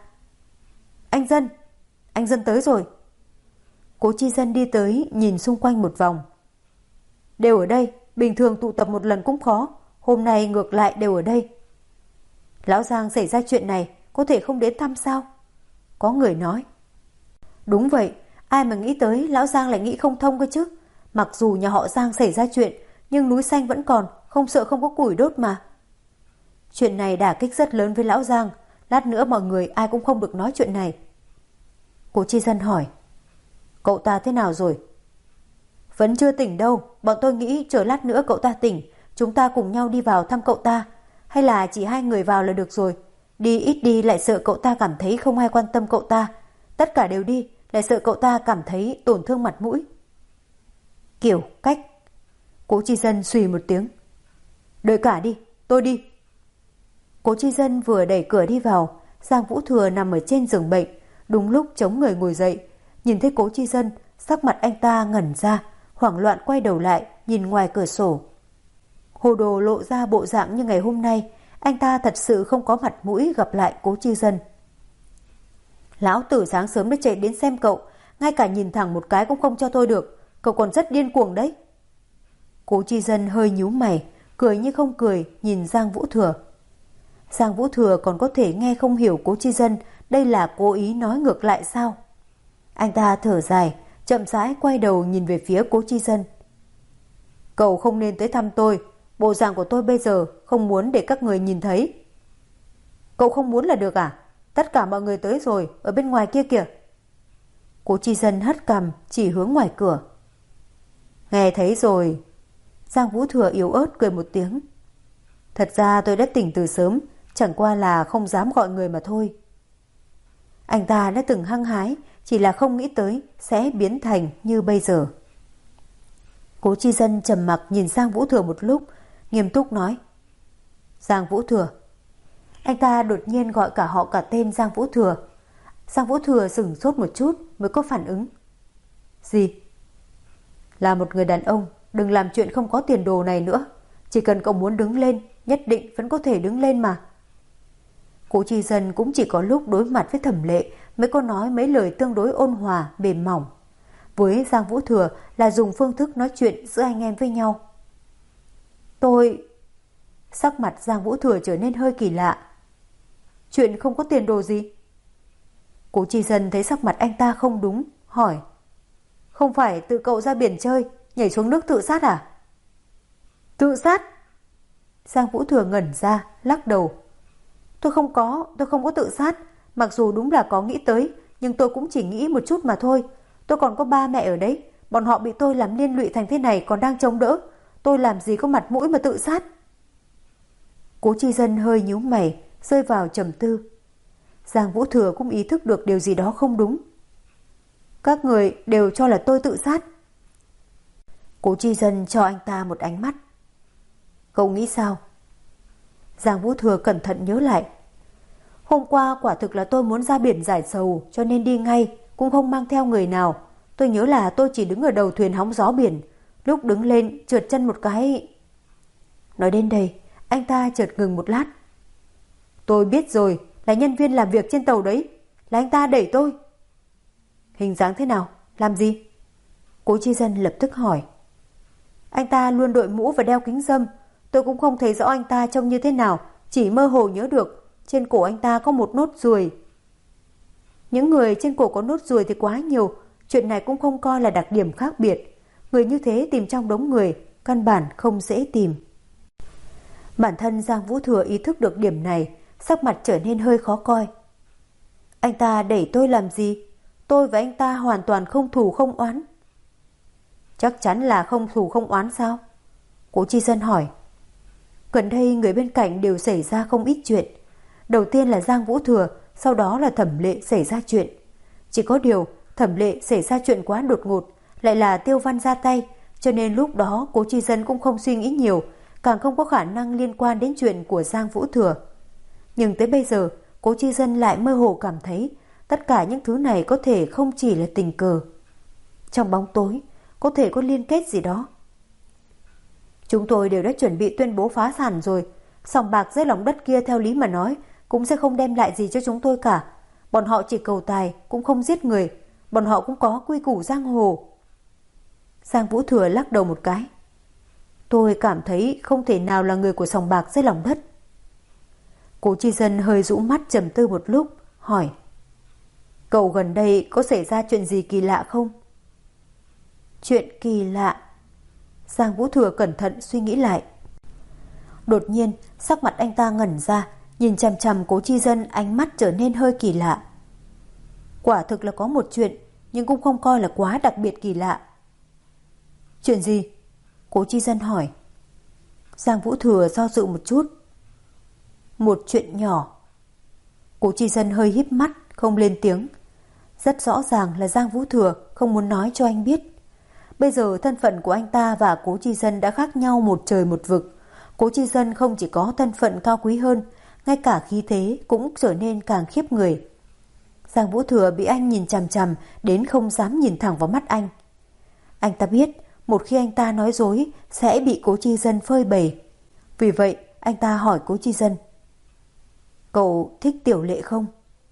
Anh Dân tới rồi. Cố Chi Dân đi tới nhìn xung quanh một vòng. Đều ở đây, bình thường tụ tập một lần cũng khó, hôm nay ngược lại đều ở đây. Lão Giang xảy ra chuyện này, có thể không đến thăm sao? Có người nói. Đúng vậy, ai mà nghĩ tới Lão Giang lại nghĩ không thông cơ chứ. Mặc dù nhà họ Giang xảy ra chuyện, nhưng núi xanh vẫn còn, không sợ không có củi đốt mà. Chuyện này đả kích rất lớn với Lão Giang, lát nữa mọi người ai cũng không được nói chuyện này. Cố Chi Dân hỏi. Cậu ta thế nào rồi? Vẫn chưa tỉnh đâu, bọn tôi nghĩ chờ lát nữa cậu ta tỉnh, chúng ta cùng nhau đi vào thăm cậu ta. Hay là chỉ hai người vào là được rồi. Đi ít đi lại sợ cậu ta cảm thấy không ai quan tâm cậu ta. Tất cả đều đi, lại sợ cậu ta cảm thấy tổn thương mặt mũi. Kiểu cách. Cố Chi Dân xùy một tiếng. Đợi cả đi, tôi đi. Cố Chi Dân vừa đẩy cửa đi vào, Giang Vũ Thừa nằm ở trên giường bệnh, đúng lúc chống người ngồi dậy. Nhìn thấy Cố Chi Dân, sắc mặt anh ta ngẩn ra, hoảng loạn quay đầu lại, nhìn ngoài cửa sổ. Hồ Đồ lộ ra bộ dạng như ngày hôm nay, anh ta thật sự không có mặt mũi gặp lại Cố Chi Dân. Lão tử sáng sớm đã chạy đến xem cậu, ngay cả nhìn thẳng một cái cũng không cho tôi được, cậu còn rất điên cuồng đấy. Cố Chi Dân hơi nhíu mày, cười như không cười nhìn Giang Vũ Thừa. Giang Vũ Thừa còn có thể nghe không hiểu Cố Chi Dân đây là cố ý nói ngược lại sao? Anh ta thở dài, chậm rãi quay đầu nhìn về phía Cố Chi Dân. Cậu không nên tới thăm tôi, bộ dạng của tôi bây giờ không muốn để các người nhìn thấy. Cậu không muốn là được à? Tất cả mọi người tới rồi, ở bên ngoài kia kìa. Cố Chi Dân hất cằm chỉ hướng ngoài cửa. Nghe thấy rồi. Giang Vũ Thừa yếu ớt cười một tiếng. Thật ra tôi đã tỉnh từ sớm, chẳng qua là không dám gọi người mà thôi. Anh ta đã từng hăng hái, chỉ là không nghĩ tới sẽ biến thành như bây giờ. Cố Chi Dân trầm mặc nhìn Giang Vũ Thừa một lúc, nghiêm túc nói. Giang Vũ Thừa. Anh ta đột nhiên gọi cả họ cả tên Giang Vũ Thừa. Giang Vũ Thừa sửng sốt một chút mới có phản ứng. Gì? Là một người đàn ông, đừng làm chuyện không có tiền đồ này nữa. Chỉ cần cậu muốn đứng lên, nhất định vẫn có thể đứng lên mà. Cố Chi Dân cũng chỉ có lúc đối mặt với Thẩm Lệ mới có nói mấy lời tương đối ôn hòa, mềm mỏng. Với Giang Vũ Thừa là dùng phương thức nói chuyện giữa anh em với nhau. Tôi... Sắc mặt Giang Vũ Thừa trở nên hơi kỳ lạ. Chuyện không có tiền đồ gì? Cố Chi Dân thấy sắc mặt anh ta không đúng, hỏi. Không phải tự cậu ra biển chơi, nhảy xuống nước tự sát à? Tự sát? Giang Vũ Thừa ngẩn ra, lắc đầu. Tôi không có tự sát. Mặc dù đúng là có nghĩ tới, nhưng tôi cũng chỉ nghĩ một chút mà thôi. Tôi còn có ba mẹ ở đấy, bọn họ bị tôi làm liên lụy thành thế này còn đang chống đỡ. Tôi làm gì có mặt mũi mà tự sát. Cố Chi Dân hơi nhíu mày, rơi vào trầm tư. Giang Vũ Thừa cũng ý thức được điều gì đó không đúng. Các người đều cho là tôi tự sát. Cố Chi Dân cho anh ta một ánh mắt. Cậu nghĩ sao? Giang Vũ Thừa cẩn thận nhớ lại. Hôm qua quả thực là tôi muốn ra biển giải sầu cho nên đi ngay, cũng không mang theo người nào. Tôi nhớ là tôi chỉ đứng ở đầu thuyền hóng gió biển. Lúc đứng lên trượt chân một cái. Nói đến đây, anh ta chợt ngừng một lát. Tôi biết rồi, là nhân viên làm việc trên tàu đấy. Là anh ta đẩy tôi. Hình dáng thế nào? Làm gì? Cố Chi Dân lập tức hỏi. Anh ta luôn đội mũ và đeo kính râm. Tôi cũng không thấy rõ anh ta trông như thế nào, chỉ mơ hồ nhớ được trên cổ anh ta có một nốt ruồi. Những người trên cổ có nốt ruồi thì quá nhiều, chuyện này cũng không coi là đặc điểm khác biệt. Người như thế tìm trong đống người, căn bản không dễ tìm. Bản thân Giang Vũ Thừa ý thức được điểm này, sắc mặt trở nên hơi khó coi. Anh ta đẩy tôi làm gì? Tôi và anh ta hoàn toàn không thù không oán. Chắc chắn là không thù không oán sao? Cố Chi Dân hỏi. Gần đây người bên cạnh đều xảy ra không ít chuyện. Đầu tiên là Giang Vũ Thừa, sau đó là Thẩm Lệ xảy ra chuyện. Chỉ có điều Thẩm Lệ xảy ra chuyện quá đột ngột, lại là Tiêu Văn ra tay, cho nên lúc đó Cố Chi Dân cũng không suy nghĩ nhiều, càng không có khả năng liên quan đến chuyện của Giang Vũ Thừa. Nhưng tới bây giờ, Cố Chi Dân lại mơ hồ cảm thấy tất cả những thứ này có thể không chỉ là tình cờ. Trong bóng tối, có thể có liên kết gì đó. Chúng tôi đều đã chuẩn bị tuyên bố phá sản rồi. Sòng bạc dưới lòng đất kia theo lý mà nói cũng sẽ không đem lại gì cho chúng tôi cả. Bọn họ chỉ cầu tài, cũng không giết người. Bọn họ cũng có quy củ giang hồ. Giang Vũ Thừa lắc đầu một cái. Tôi cảm thấy không thể nào là người của sòng bạc dưới lòng đất. Cố Chi Dân hơi rũ mắt trầm tư một lúc, hỏi. Cậu gần đây có xảy ra chuyện gì kỳ lạ không? Chuyện kỳ lạ? Giang Vũ Thừa cẩn thận suy nghĩ lại. Đột nhiên, sắc mặt anh ta ngẩn ra, nhìn chằm chằm Cố Chi Dân, ánh mắt trở nên hơi kỳ lạ. Quả thực là có một chuyện, nhưng cũng không coi là quá đặc biệt kỳ lạ. Chuyện gì? Cố Chi Dân hỏi. Giang Vũ Thừa do dự một chút. Một chuyện nhỏ. Cố Chi Dân hơi híp mắt, không lên tiếng. Rất rõ ràng là Giang Vũ Thừa không muốn nói cho anh biết. Bây giờ thân phận của anh ta và Cố Chi Dân đã khác nhau một trời một vực. Cố Chi Dân không chỉ có thân phận cao quý hơn, ngay cả khí thế cũng trở nên càng khiếp người. Giang Vũ Thừa bị anh nhìn chằm chằm đến không dám nhìn thẳng vào mắt anh. Anh ta biết một khi anh ta nói dối sẽ bị Cố Chi Dân phơi bày. Vì vậy anh ta hỏi Cố Chi Dân. Cậu thích Tiểu Lệ không?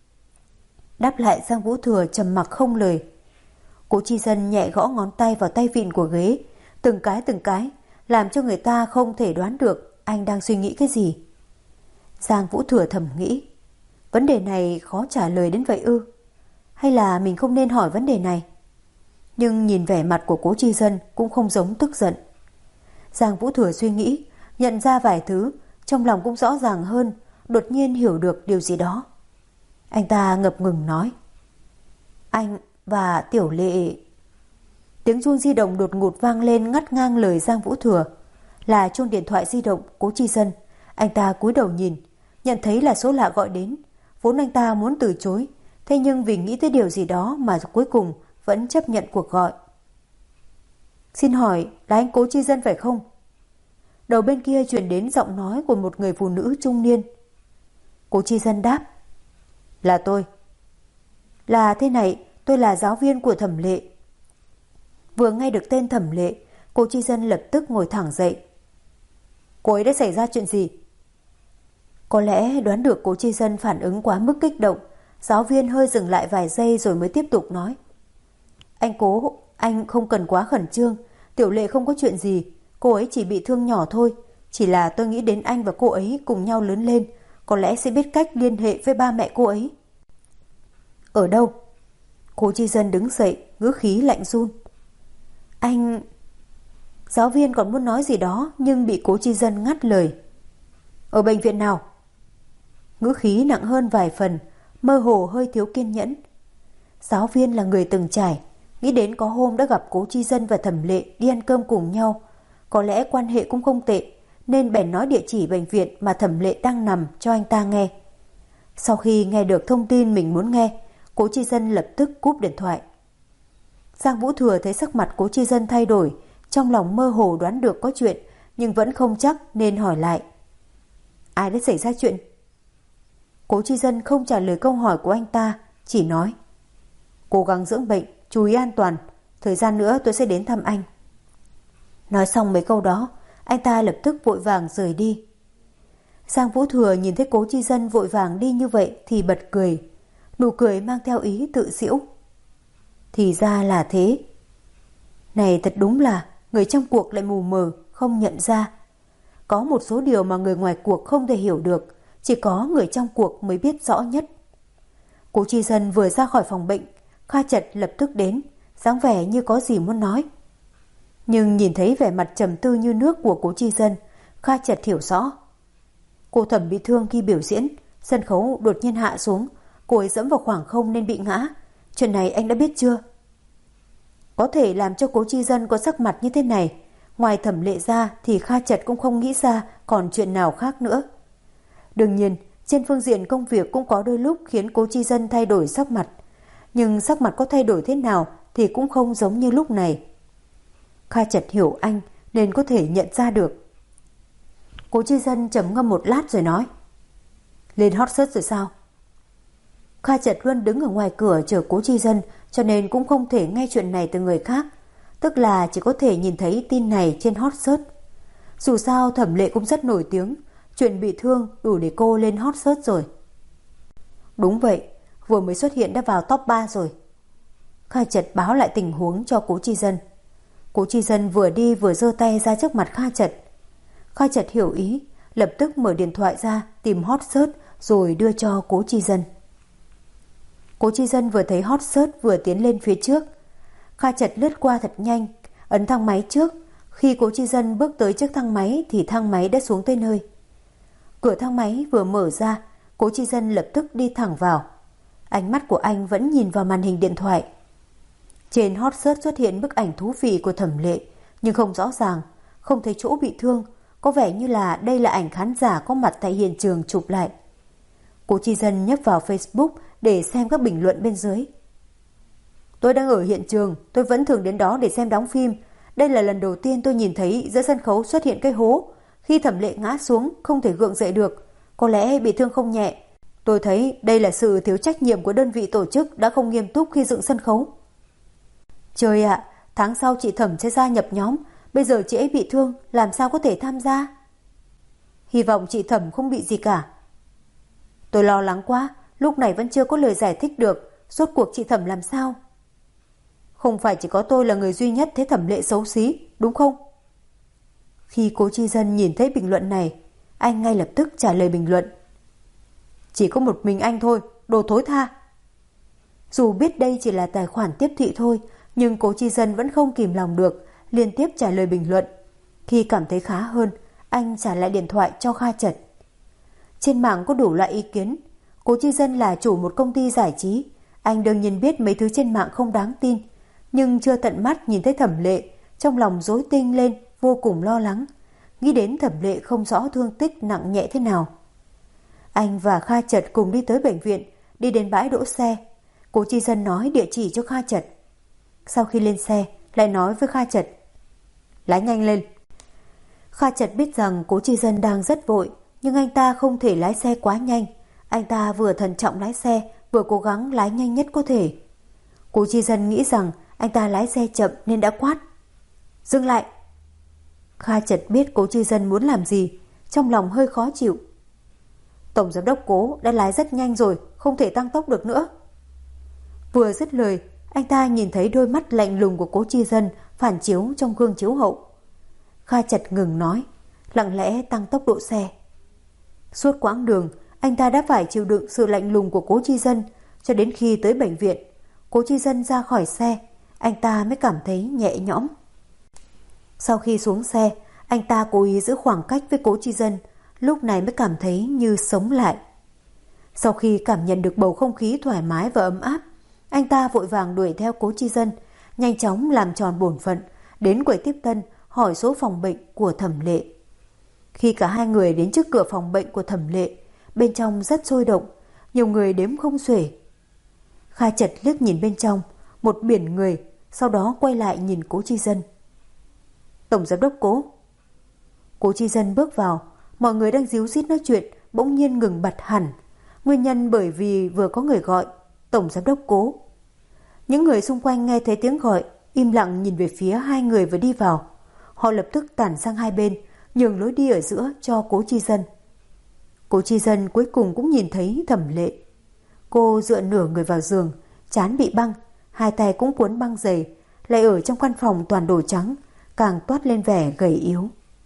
Đáp lại Giang Vũ Thừa trầm mặc không lời. Cố Chi Dân nhẹ gõ ngón tay vào tay vịn của ghế, từng cái làm cho người ta không thể đoán được anh đang suy nghĩ cái gì. Giang Vũ Thừa thầm nghĩ, vấn đề này khó trả lời đến vậy ư? Hay là mình không nên hỏi vấn đề này? Nhưng nhìn vẻ mặt của Cố Chi Dân cũng không giống tức giận. Giang Vũ Thừa suy nghĩ, nhận ra vài thứ, trong lòng cũng rõ ràng hơn, đột nhiên hiểu được điều gì đó. Anh ta ngập ngừng nói, anh và Tiểu Lệ... Tiếng chuông di động đột ngột vang lên ngắt ngang lời Giang Vũ Thừa. Là chuông điện thoại di động Cố Chi Dân. Anh ta cúi đầu nhìn, nhận thấy là số lạ gọi đến. Vốn anh ta muốn từ chối, thế nhưng vì nghĩ tới điều gì đó mà cuối cùng vẫn chấp nhận cuộc gọi. Xin hỏi là anh Cố Chi Dân phải không? Đầu bên kia truyền đến giọng nói của một người phụ nữ trung niên. Cố Chi Dân đáp, là tôi. Là thế này, tôi là giáo viên của Thẩm Lệ. Vừa nghe được tên Thẩm Lệ, Cố Chi Dân lập tức ngồi thẳng dậy. Cô ấy đã xảy ra chuyện gì? Có lẽ đoán được Cố Chi Dân phản ứng quá mức kích động, giáo viên hơi dừng lại vài giây rồi mới tiếp tục nói. Anh Cố, anh không cần quá khẩn trương, Tiểu Lệ không có chuyện gì, cô ấy chỉ bị thương nhỏ thôi. Chỉ là tôi nghĩ đến anh và cô ấy cùng nhau lớn lên, có lẽ sẽ biết cách liên hệ với ba mẹ cô ấy. Ở đâu? Cố Chi Dân đứng dậy, ngữ khí lạnh run. Anh... Giáo viên còn muốn nói gì đó nhưng bị Cố Chi Dân ngắt lời. Ở bệnh viện nào? Ngữ khí nặng hơn vài phần, mơ hồ hơi thiếu kiên nhẫn. Giáo viên là người từng trải, nghĩ đến có hôm đã gặp Cố Chi Dân và Thẩm Lệ đi ăn cơm cùng nhau, có lẽ quan hệ cũng không tệ, nên bèn nói địa chỉ bệnh viện mà Thẩm Lệ đang nằm cho anh ta nghe. Sau khi nghe được thông tin mình muốn nghe, Cố Chi Dân lập tức cúp điện thoại. Giang Vũ Thừa thấy sắc mặt Cố Chi Dân thay đổi, trong lòng mơ hồ đoán được có chuyện, nhưng vẫn không chắc nên hỏi lại. Ai đã xảy ra chuyện? Cố Chi Dân không trả lời câu hỏi của anh ta, chỉ nói. Cố gắng dưỡng bệnh, chú ý an toàn, thời gian nữa tôi sẽ đến thăm anh. Nói xong mấy câu đó, anh ta lập tức vội vàng rời đi. Giang Vũ Thừa nhìn thấy Cố Chi Dân vội vàng đi như vậy thì bật cười. Nụ cười mang theo ý tự giễu. Thì ra là thế. Này thật đúng là người trong cuộc lại mù mờ, không nhận ra. Có một số điều mà người ngoài cuộc không thể hiểu được, chỉ có người trong cuộc mới biết rõ nhất. Cố Chi Dân vừa ra khỏi phòng bệnh, Kha Chật lập tức đến, dáng vẻ như có gì muốn nói. Nhưng nhìn thấy vẻ mặt trầm tư như nước của Cố Chi Dân, Kha Chật hiểu rõ. Cô Thẩm bị thương khi biểu diễn, sân khấu đột nhiên hạ xuống, cô ấy dẫm vào khoảng không nên bị ngã. Chuyện này anh đã biết chưa? Có thể làm cho Cố Chi Dân có sắc mặt như thế này, ngoài Thẩm Lệ ra thì Kha Chật cũng không nghĩ ra còn chuyện nào khác nữa. Đương nhiên, trên phương diện công việc cũng có đôi lúc khiến Cố Chi Dân thay đổi sắc mặt. Nhưng sắc mặt có thay đổi thế nào thì cũng không giống như lúc này. Kha Chật hiểu anh nên có thể nhận ra được. Cố Chi Dân trầm ngâm một lát rồi nói. Lên hot search rồi sao? Kha Chật luôn đứng ở ngoài cửa chờ Cố Chi Dân, cho nên cũng không thể nghe chuyện này từ người khác. Tức là chỉ có thể nhìn thấy tin này trên hot search. Dù sao Thẩm Lệ cũng rất nổi tiếng, chuyện bị thương đủ để cô lên hot search rồi. Đúng vậy, vừa mới xuất hiện đã vào top 3 rồi. Kha Chật báo lại tình huống cho Cố Chi Dân. Cố Chi Dân vừa đi vừa giơ tay ra trước mặt Kha Chật. Kha Chật hiểu ý, lập tức mở điện thoại ra tìm hot search rồi đưa cho Cố Chi Dân. Cố Chi Dân vừa thấy hot search vừa tiến lên phía trước. Kha Chật lướt qua thật nhanh, ấn thang máy trước. Khi Cố Chi Dân bước tới chiếc thang máy thì thang máy đã xuống tới nơi. Cửa thang máy vừa mở ra, Cố Chi Dân lập tức đi thẳng vào. Ánh mắt của anh vẫn nhìn vào màn hình điện thoại. Trên hot search xuất hiện bức ảnh thú vị của Thẩm Lệ, nhưng không rõ ràng, không thấy chỗ bị thương. Có vẻ như là đây là ảnh khán giả có mặt tại hiện trường chụp lại. Cố Chi Dân nhấp vào Facebook để xem các bình luận bên dưới. Tôi đang ở hiện trường, tôi vẫn thường đến đó để xem đóng phim. Đây là lần đầu tiên tôi nhìn thấy giữa sân khấu xuất hiện cái hố. Khi Thẩm Lệ ngã xuống không thể gượng dậy được, có lẽ bị thương không nhẹ. Tôi thấy đây là sự thiếu trách nhiệm của đơn vị tổ chức đã không nghiêm túc khi dựng sân khấu. Trời ạ, tháng sau chị Thẩm sẽ gia nhập nhóm, bây giờ chị ấy bị thương, làm sao có thể tham gia? Hy vọng chị Thẩm không bị gì cả. Tôi lo lắng quá, lúc này vẫn chưa có lời giải thích được, rốt cuộc chị Thẩm làm sao? Không phải chỉ có tôi là người duy nhất thấy Thẩm Lệ xấu xí, đúng không? Khi Cố Chi Dân nhìn thấy bình luận này, anh ngay lập tức trả lời bình luận. Chỉ có một mình anh thôi, đồ thối tha. Dù biết đây chỉ là tài khoản tiếp thị thôi, nhưng Cố Chi Dân vẫn không kìm lòng được, liên tiếp trả lời bình luận. Khi cảm thấy khá hơn, anh trả lại điện thoại cho Kha Chật. Trên mạng có đủ loại ý kiến. Cố Chi Dân là chủ một công ty giải trí, anh đương nhiên biết mấy thứ trên mạng không đáng tin, nhưng chưa tận mắt nhìn thấy Thẩm Lệ, trong lòng rối tinh lên, vô cùng lo lắng, nghĩ đến Thẩm Lệ không rõ thương tích nặng nhẹ thế nào. Anh và Kha Chật cùng đi tới bệnh viện, đi đến bãi đỗ xe. Cố Chi Dân nói địa chỉ cho Kha Chật. Sau khi lên xe, lại nói với Kha Chật, lái nhanh lên. Kha Chật biết rằng Cố Chi Dân đang rất vội, nhưng anh ta không thể lái xe quá nhanh. Anh ta vừa thận trọng lái xe, vừa cố gắng lái nhanh nhất có thể. Cố Chi Dân nghĩ rằng anh ta lái xe chậm nên đã quát, dừng lại. Kha Chật biết Cố Chi Dân muốn làm gì, trong lòng hơi khó chịu. Tổng giám đốc Cố đã lái rất nhanh rồi, không thể tăng tốc được nữa. Vừa dứt lời, anh ta nhìn thấy đôi mắt lạnh lùng của Cố Chi Dân phản chiếu trong gương chiếu hậu. Kha Chật ngừng nói, lặng lẽ tăng tốc độ xe. Suốt quãng đường, anh ta đã phải chịu đựng sự lạnh lùng của Cố Chi Dân, cho đến khi tới bệnh viện, Cố Chi Dân ra khỏi xe, anh ta mới cảm thấy nhẹ nhõm. Sau khi xuống xe, anh ta cố ý giữ khoảng cách với Cố Chi Dân, lúc này mới cảm thấy như sống lại. Sau khi cảm nhận được bầu không khí thoải mái và ấm áp, anh ta vội vàng đuổi theo Cố Chi Dân, nhanh chóng làm tròn bổn phận, đến quầy tiếp tân hỏi số phòng bệnh của Thẩm Lệ. Khi cả hai người đến trước cửa phòng bệnh của Thẩm Lệ, bên trong rất sôi động, nhiều người đếm không xuể. Kha Chật liếc nhìn bên trong, một biển người, sau đó quay lại nhìn Cố Chi Dân. Tổng giám đốc Cố. Cố Chi Dân bước vào, mọi người đang díu dít nói chuyện, bỗng nhiên ngừng bặt hẳn. Nguyên nhân bởi vì vừa có người gọi, Tổng giám đốc Cố. Những người xung quanh nghe thấy tiếng gọi, im lặng nhìn về phía hai người vừa đi vào. Họ lập tức tản sang hai bên, nhường lối đi ở giữa cho Cố Chi Dân. Cố Chi Dân cuối cùng cũng nhìn thấy Thẩm Lệ. Cô dựa nửa người vào giường, trán bị băng, hai tay cũng cuốn băng dày, lại ở trong căn phòng toàn đồ trắng, càng toát lên vẻ gầy yếu.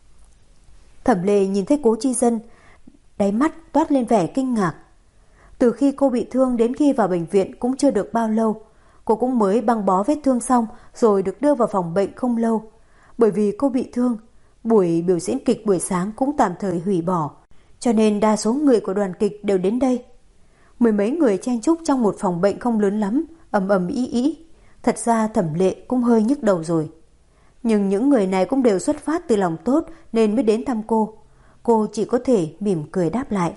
Thẩm Lệ nhìn thấy Cố Chi Dân, đáy mắt toát lên vẻ kinh ngạc. Từ khi cô bị thương đến khi vào bệnh viện cũng chưa được bao lâu, cô cũng mới băng bó vết thương xong rồi được đưa vào phòng bệnh không lâu. Bởi vì cô bị thương, buổi biểu diễn kịch buổi sáng cũng tạm thời hủy bỏ, cho nên đa số người của đoàn kịch đều đến đây. Mười mấy người chen chúc trong một phòng bệnh không lớn lắm, ầm ầm ĩ ĩ. Thật ra Thẩm Lệ cũng hơi nhức đầu rồi. Nhưng những người này cũng đều xuất phát từ lòng tốt nên mới đến thăm cô. Cô chỉ có thể mỉm cười đáp lại.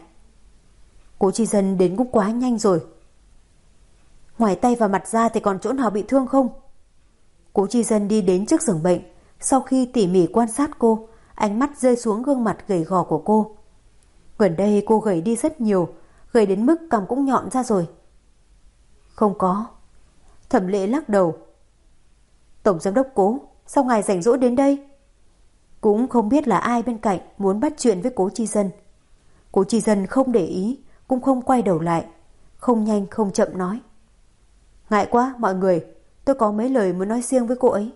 Cố Chi Dân đến cũng quá nhanh rồi. Ngoài tay và mặt ra thì còn chỗ nào bị thương không? Cố Chi Dân đi đến trước giường bệnh. Sau khi tỉ mỉ quan sát cô, ánh mắt rơi xuống gương mặt gầy gò của cô. Gần đây cô gầy đi rất nhiều, gầy đến mức cằm cũng nhọn ra rồi. Không có. Thẩm Lệ lắc đầu. Tổng giám đốc Cố, sao ngài rảnh rỗi đến đây? Cũng không biết là ai bên cạnh muốn bắt chuyện với Cố Chi Dân. Cố Chi Dân không để ý, cũng không quay đầu lại, không nhanh không chậm nói. Ngại quá mọi người, tôi có mấy lời muốn nói riêng với cô ấy.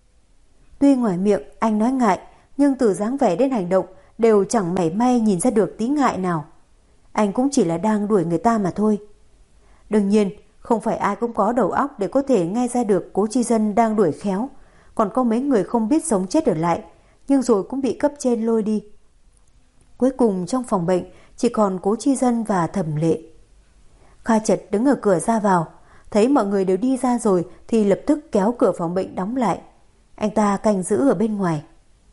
Tuy ngoài miệng anh nói ngại, nhưng từ dáng vẻ đến hành động đều chẳng mảy may nhìn ra được tí ngại nào. Anh cũng chỉ là đang đuổi người ta mà thôi. Đương nhiên, không phải ai cũng có đầu óc để có thể nghe ra được Cố Chi Dân đang đuổi khéo. Còn có mấy người không biết sống chết ở lại, nhưng rồi cũng bị cấp trên lôi đi. Cuối cùng trong phòng bệnh chỉ còn Cố Chi Dân và Thẩm Lệ. Kha Chật đứng ở cửa ra vào, thấy mọi người đều đi ra rồi thì lập tức kéo cửa phòng bệnh đóng lại. Anh ta canh giữ ở bên ngoài.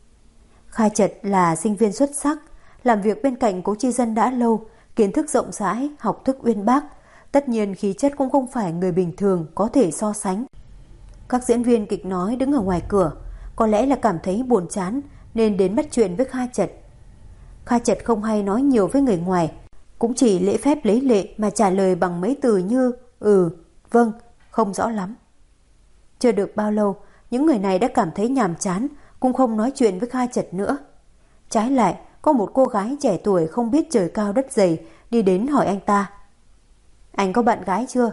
Kha Chật là sinh viên xuất sắc, làm việc bên cạnh Cố Chi Dân đã lâu, kiến thức rộng rãi, học thức uyên bác. Tất nhiên khí chất cũng không phải người bình thường có thể so sánh. Các diễn viên kịch nói đứng ở ngoài cửa, có lẽ là cảm thấy buồn chán nên đến bắt chuyện với Kha Chật. Kha Chật không hay nói nhiều với người ngoài, cũng chỉ lễ phép lấy lệ mà trả lời bằng mấy từ như vâng, không rõ lắm. Chưa được bao lâu, những người này đã cảm thấy nhàm chán, cũng không nói chuyện với Kha Chật nữa. Trái lại, có một cô gái trẻ tuổi không biết trời cao đất dày đi đến hỏi anh ta. Anh có bạn gái chưa?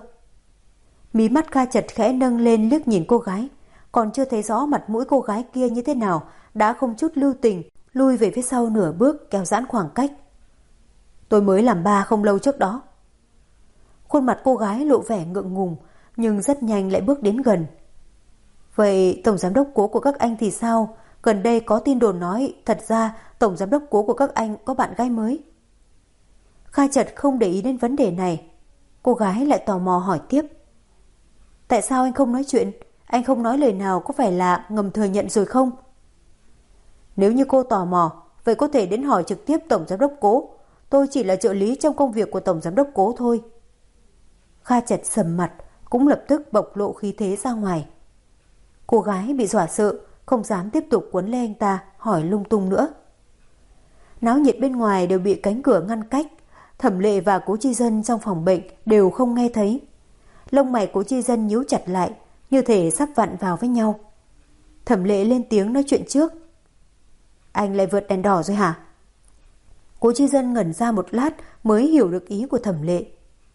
Mí mắt Kha Chật khẽ nâng lên liếc nhìn cô gái, còn chưa thấy rõ mặt mũi cô gái kia như thế nào, đã không chút lưu tình lui về phía sau nửa bước kéo giãn khoảng cách. Tôi mới làm ba không lâu trước đó. Khuôn mặt cô gái lộ vẻ ngượng ngùng, nhưng rất nhanh lại bước đến gần. Vậy tổng giám đốc Cố của các anh thì sao? Gần đây có tin đồn nói thật ra tổng giám đốc Cố của các anh có bạn gái mới. Kha Chật không để ý đến vấn đề này. Cô gái lại tò mò hỏi tiếp. Tại sao anh không nói chuyện? Anh không nói lời nào, có phải là ngầm thừa nhận rồi không? Nếu như cô tò mò, vậy có thể đến hỏi trực tiếp tổng giám đốc Cố. Tôi chỉ là trợ lý trong công việc của tổng giám đốc Cố thôi. Kha Chật sầm mặt, cũng lập tức bộc lộ khí thế ra ngoài. Cô gái bị dọa sợ, không dám tiếp tục quấn lấy anh ta, hỏi lung tung nữa. Náo nhiệt bên ngoài đều bị cánh cửa ngăn cách. Thẩm Lệ và Cố Chi Dân trong phòng bệnh đều không nghe thấy. Lông mày Cố Chi Dân nhíu chặt lại, như thể sắp vặn vào với nhau. Thẩm Lệ lên tiếng nói chuyện trước. Anh lại vượt đèn đỏ rồi hả? Cố Chi Dân ngẩn ra một lát mới hiểu được ý của Thẩm Lệ.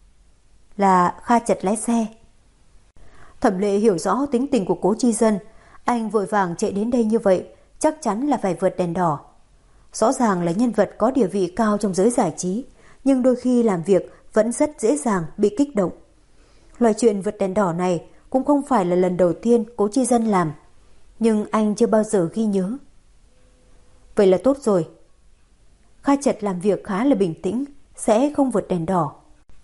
Là Kha Chật lái xe. Thẩm Lệ hiểu rõ tính tình của Cố Chi Dân. Anh vội vàng chạy đến đây như vậy, chắc chắn là phải vượt đèn đỏ. Rõ ràng là nhân vật có địa vị cao trong giới giải trí, nhưng đôi khi làm việc vẫn rất dễ dàng bị kích động. Loại chuyện vượt đèn đỏ này cũng không phải là lần đầu tiên Cố Chi Dân làm, nhưng anh chưa bao giờ ghi nhớ. Vậy là tốt rồi. Kha Chật làm việc khá là bình tĩnh, sẽ không vượt đèn đỏ.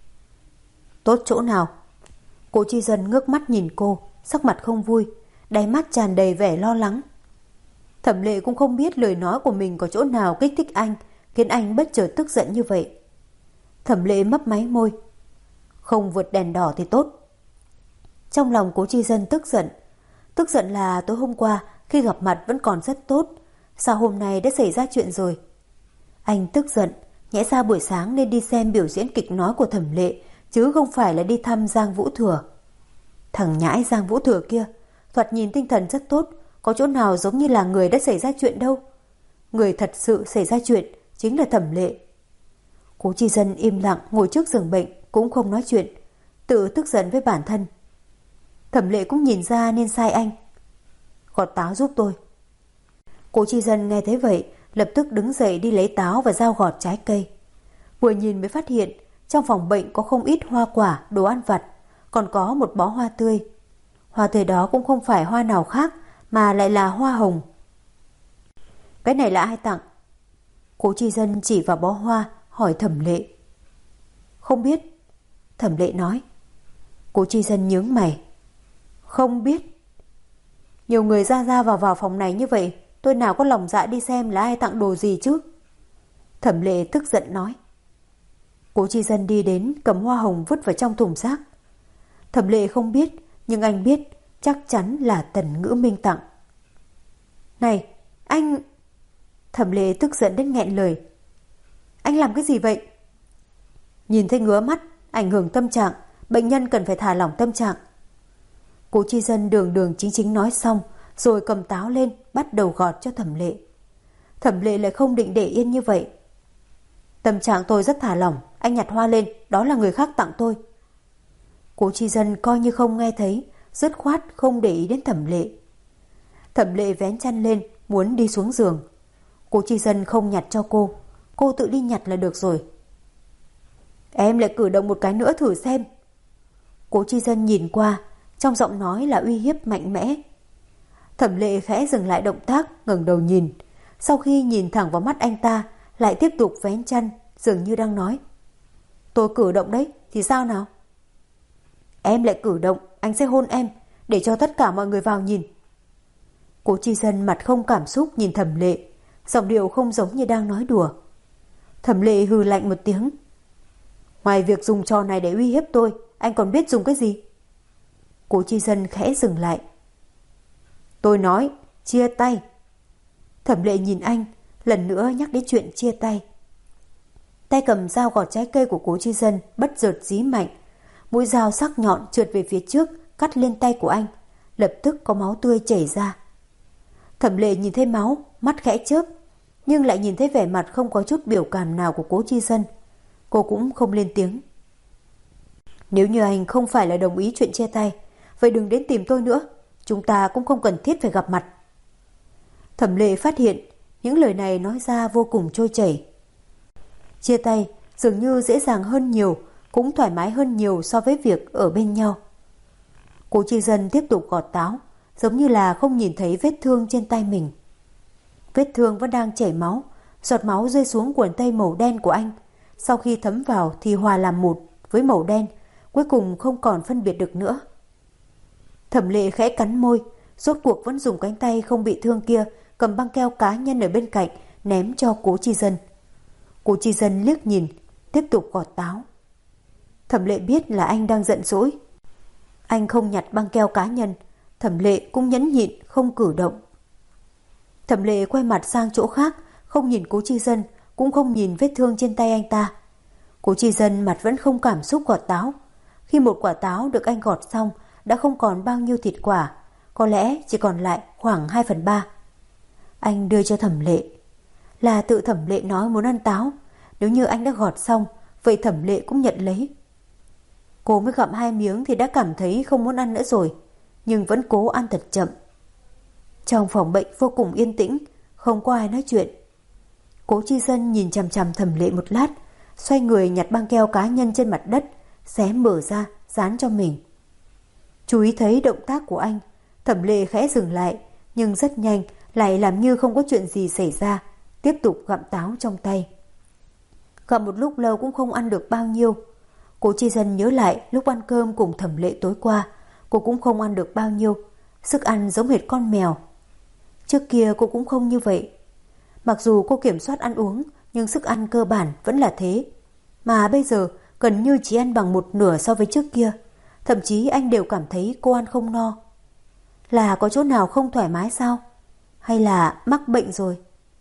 Tốt chỗ nào? Cố Chi Dân ngước mắt nhìn cô, sắc mặt không vui, đáy mắt tràn đầy vẻ lo lắng. Thẩm Lệ cũng không biết lời nói của mình có chỗ nào kích thích anh, khiến anh bất chợt tức giận như vậy. Thẩm Lệ mấp máy môi. Không vượt đèn đỏ thì tốt. Trong lòng Cố Chi Dân tức giận. Tức giận là tối hôm qua khi gặp mặt vẫn còn rất tốt, sao hôm nay đã xảy ra chuyện rồi? Anh tức giận, nhẽ ra buổi sáng nên đi xem biểu diễn kịch nói của Thẩm Lệ, chứ không phải là đi thăm Giang Vũ Thừa. Thằng nhãi Giang Vũ Thừa kia, thoạt nhìn tinh thần rất tốt, có chỗ nào giống như là người đã xảy ra chuyện đâu. Người thật sự xảy ra chuyện chính là Thẩm Lệ. Cố Chi Dân im lặng ngồi trước giường bệnh, cũng không nói chuyện, tự tức giận với bản thân. Thẩm Lệ cũng nhìn ra nên sai anh. Gọt táo giúp tôi. Cố Chi Dân nghe thấy vậy, lập tức đứng dậy đi lấy táo và dao gọt trái cây. Vừa nhìn mới phát hiện trong phòng bệnh có không ít hoa quả, đồ ăn vặt, còn có một bó hoa tươi. Hoa tươi đó cũng không phải hoa nào khác mà lại là hoa hồng. Cái này là ai tặng? Cố Chi Dân chỉ vào bó hoa hỏi Thẩm Lệ. Không biết. Thẩm Lệ nói. Cố Chi Dân nhướng mày. Không biết. Nhiều người ra vào phòng này như vậy, tôi nào có lòng dạ đi xem là ai tặng đồ gì chứ? Thẩm Lệ tức giận nói. Cố Chi Dân đi đến cầm hoa hồng vứt vào trong thùng rác. Thẩm Lệ không biết, nhưng anh biết chắc chắn là Tần Ngữ Minh tặng. Này, anh... Thẩm Lệ tức giận đến nghẹn lời. Anh làm cái gì vậy? Nhìn thấy ngứa mắt, ảnh hưởng tâm trạng, bệnh nhân cần phải thả lỏng tâm trạng. Cố Chi Dân đường chính nói xong, rồi cầm táo lên, bắt đầu gọt cho Thẩm Lệ. Thẩm Lệ lại không định để yên như vậy. Tâm trạng tôi rất thả lỏng, anh nhặt hoa lên, đó là người khác tặng tôi. Cố Chi Dân coi như không nghe thấy, dứt khoát không để ý đến Thẩm Lệ. Thẩm Lệ vén chăn lên, muốn đi xuống giường. Cố Chi Dân không nhặt cho cô tự đi nhặt là được rồi. Em lại cử động một cái nữa thử xem. Cố Chi Dân nhìn qua, trong giọng nói là uy hiếp mạnh mẽ. Thẩm Lệ khẽ dừng lại động tác, ngẩng đầu nhìn. Sau khi nhìn thẳng vào mắt anh ta, lại tiếp tục vén chăn, dường như đang nói. Tôi cử động đấy, thì sao nào? Em lại cử động, anh sẽ hôn em, để cho tất cả mọi người vào nhìn. Cố Chi Dân mặt không cảm xúc nhìn Thẩm Lệ, giọng điệu không giống như đang nói đùa. Thẩm Lệ hừ lạnh một tiếng. Ngoài việc dùng trò này để uy hiếp tôi, anh còn biết dùng cái gì? Cố Chi Dân khẽ dừng lại. Tôi nói, chia tay. Thẩm Lệ nhìn anh, lần nữa nhắc đến chuyện chia tay. Tay cầm dao gọt trái cây của Cố Chi Dân bất chợt dí mạnh. Mũi dao sắc nhọn trượt về phía trước, cắt lên tay của anh. Lập tức có máu tươi chảy ra. Thẩm Lệ nhìn thấy máu, mắt khẽ chớp, nhưng lại nhìn thấy vẻ mặt không có chút biểu cảm nào của Cố Chi Dân. Cô cũng không lên tiếng. Nếu như anh không phải là đồng ý chuyện chia tay, vậy đừng đến tìm tôi nữa. Chúng ta cũng không cần thiết phải gặp mặt. Thẩm Lệ phát hiện Những lời này nói ra vô cùng trôi chảy. Chia tay dường như dễ dàng hơn nhiều, cũng thoải mái hơn nhiều so với việc ở bên nhau. Cố Chi Dân tiếp tục gọt táo, giống như là không nhìn thấy vết thương trên tay mình. Vết thương vẫn đang chảy máu, giọt máu rơi xuống quần tây màu đen của anh. Sau khi thấm vào thì hòa làm một với màu đen, cuối cùng không còn phân biệt được nữa. Thẩm Lệ khẽ cắn môi, rốt cuộc vẫn dùng cánh tay không bị thương kia cầm băng keo cá nhân ở bên cạnh ném cho Cố Chi Dân. Cố Chi Dân liếc nhìn, tiếp tục gọt táo. Thẩm Lệ biết là anh đang giận dỗi. Anh không nhặt băng keo cá nhân, Thẩm Lệ cũng nhẫn nhịn không cử động. Thẩm Lệ quay mặt sang chỗ khác, không nhìn Cố Chi Dân, cũng không nhìn vết thương trên tay anh ta. Cố Chi Dân mặt vẫn không cảm xúc gọt táo. Khi một quả táo được anh gọt xong, đã không còn bao nhiêu thịt quả, có lẽ chỉ còn lại khoảng 2/3. Anh đưa cho Thẩm Lệ. Là tự Thẩm Lệ nói muốn ăn táo, nếu như anh đã gọt xong, vậy Thẩm Lệ cũng nhận lấy. Cô mới gặm 2 miếng thì đã cảm thấy không muốn ăn nữa rồi, nhưng vẫn cố ăn thật chậm. Trong phòng bệnh vô cùng yên tĩnh, không có ai nói chuyện. Cố Chi Dân nhìn chằm chằm Thẩm Lệ một lát, xoay người nhặt băng keo cá nhân trên mặt đất, xé mở ra, dán cho mình. Chú ý thấy động tác của anh, Thẩm Lệ khẽ dừng lại, nhưng rất nhanh lại làm như không có chuyện gì xảy ra, tiếp tục gặm táo trong tay. Gặm một lúc lâu cũng không ăn được bao nhiêu. Cố Chi Dân nhớ lại lúc ăn cơm cùng Thẩm Lệ tối qua, cô cũng không ăn được bao nhiêu, sức ăn giống hệt con mèo. Trước kia cô cũng không như vậy. Mặc dù cô kiểm soát ăn uống, nhưng sức ăn cơ bản vẫn là thế. Mà bây giờ gần như chỉ ăn bằng 1/2 so với trước kia. Thậm chí anh đều cảm thấy cô ăn không no. Là có chỗ nào không thoải mái sao? Hay là mắc bệnh rồi?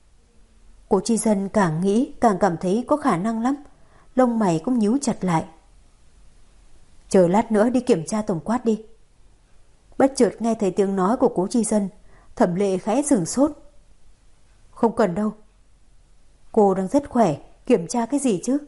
Cố Chi Dân càng nghĩ càng cảm thấy có khả năng lắm. Lông mày cũng nhíu chặt lại. Chờ lát nữa đi kiểm tra tổng quát đi. Bất chợt nghe thấy tiếng nói của Cố Chi Dân, Thẩm Lệ khẽ sửng sốt. Không cần đâu. Cô đang rất khỏe, kiểm tra cái gì chứ?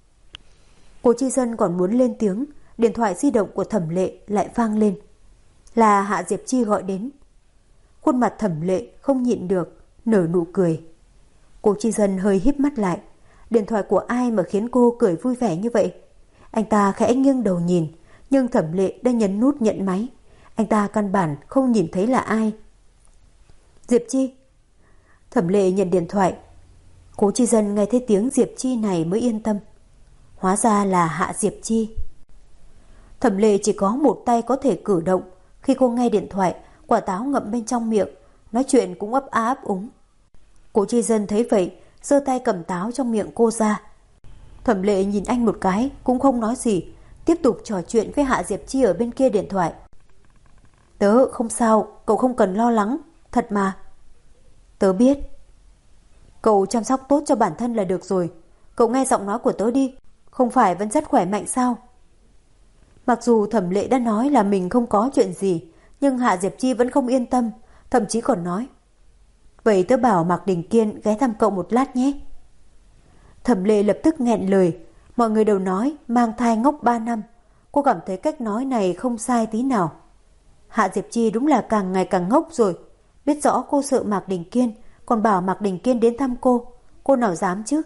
Cố Chi Dân còn muốn lên tiếng, điện thoại di động của Thẩm Lệ lại vang lên. Là Hạ Diệp Chi gọi đến. Khuôn mặt Thẩm Lệ không nhịn được, nở nụ cười. Cố Chi Dân hơi híp mắt lại. Điện thoại của ai mà khiến cô cười vui vẻ như vậy? Anh ta khẽ nghiêng đầu nhìn, nhưng Thẩm Lệ đã nhấn nút nhận máy. Anh ta căn bản không nhìn thấy là ai. Diệp Chi. Thẩm Lệ nhận điện thoại. Cố Chi Dân nghe thấy tiếng Diệp Chi này mới yên tâm. Hóa ra là Hạ Diệp Chi. Thẩm Lệ chỉ có một tay có thể cử động. Khi cô nghe điện thoại, quả táo ngậm bên trong miệng, nói chuyện cũng ấp á ấp úng. Cố Chi Dân thấy vậy, giơ tay cầm táo trong miệng cô ra. Thẩm Lệ nhìn anh một cái, cũng không nói gì, tiếp tục trò chuyện với Hạ Diệp Chi ở bên kia điện thoại. Tớ không sao, cậu không cần lo lắng, thật mà. Tớ biết. Cậu chăm sóc tốt cho bản thân là được rồi. Cậu nghe giọng nói của tớ đi, không phải vẫn rất khỏe mạnh sao? Mặc dù Thẩm Lệ đã nói là mình không có chuyện gì, nhưng Hạ Diệp Chi vẫn không yên tâm, thậm chí còn nói. Vậy tớ bảo Mạc Đình Kiên ghé thăm cậu một lát nhé. Thẩm Lệ lập tức nghẹn lời. Mọi người đều nói mang thai ngốc 3 năm. Cô cảm thấy cách nói này không sai tí nào. Hạ Diệp Chi đúng là càng ngày càng ngốc rồi. Biết rõ cô sợ Mạc Đình Kiên, còn bảo Mạc Đình Kiên đến thăm cô. Cô nào dám chứ?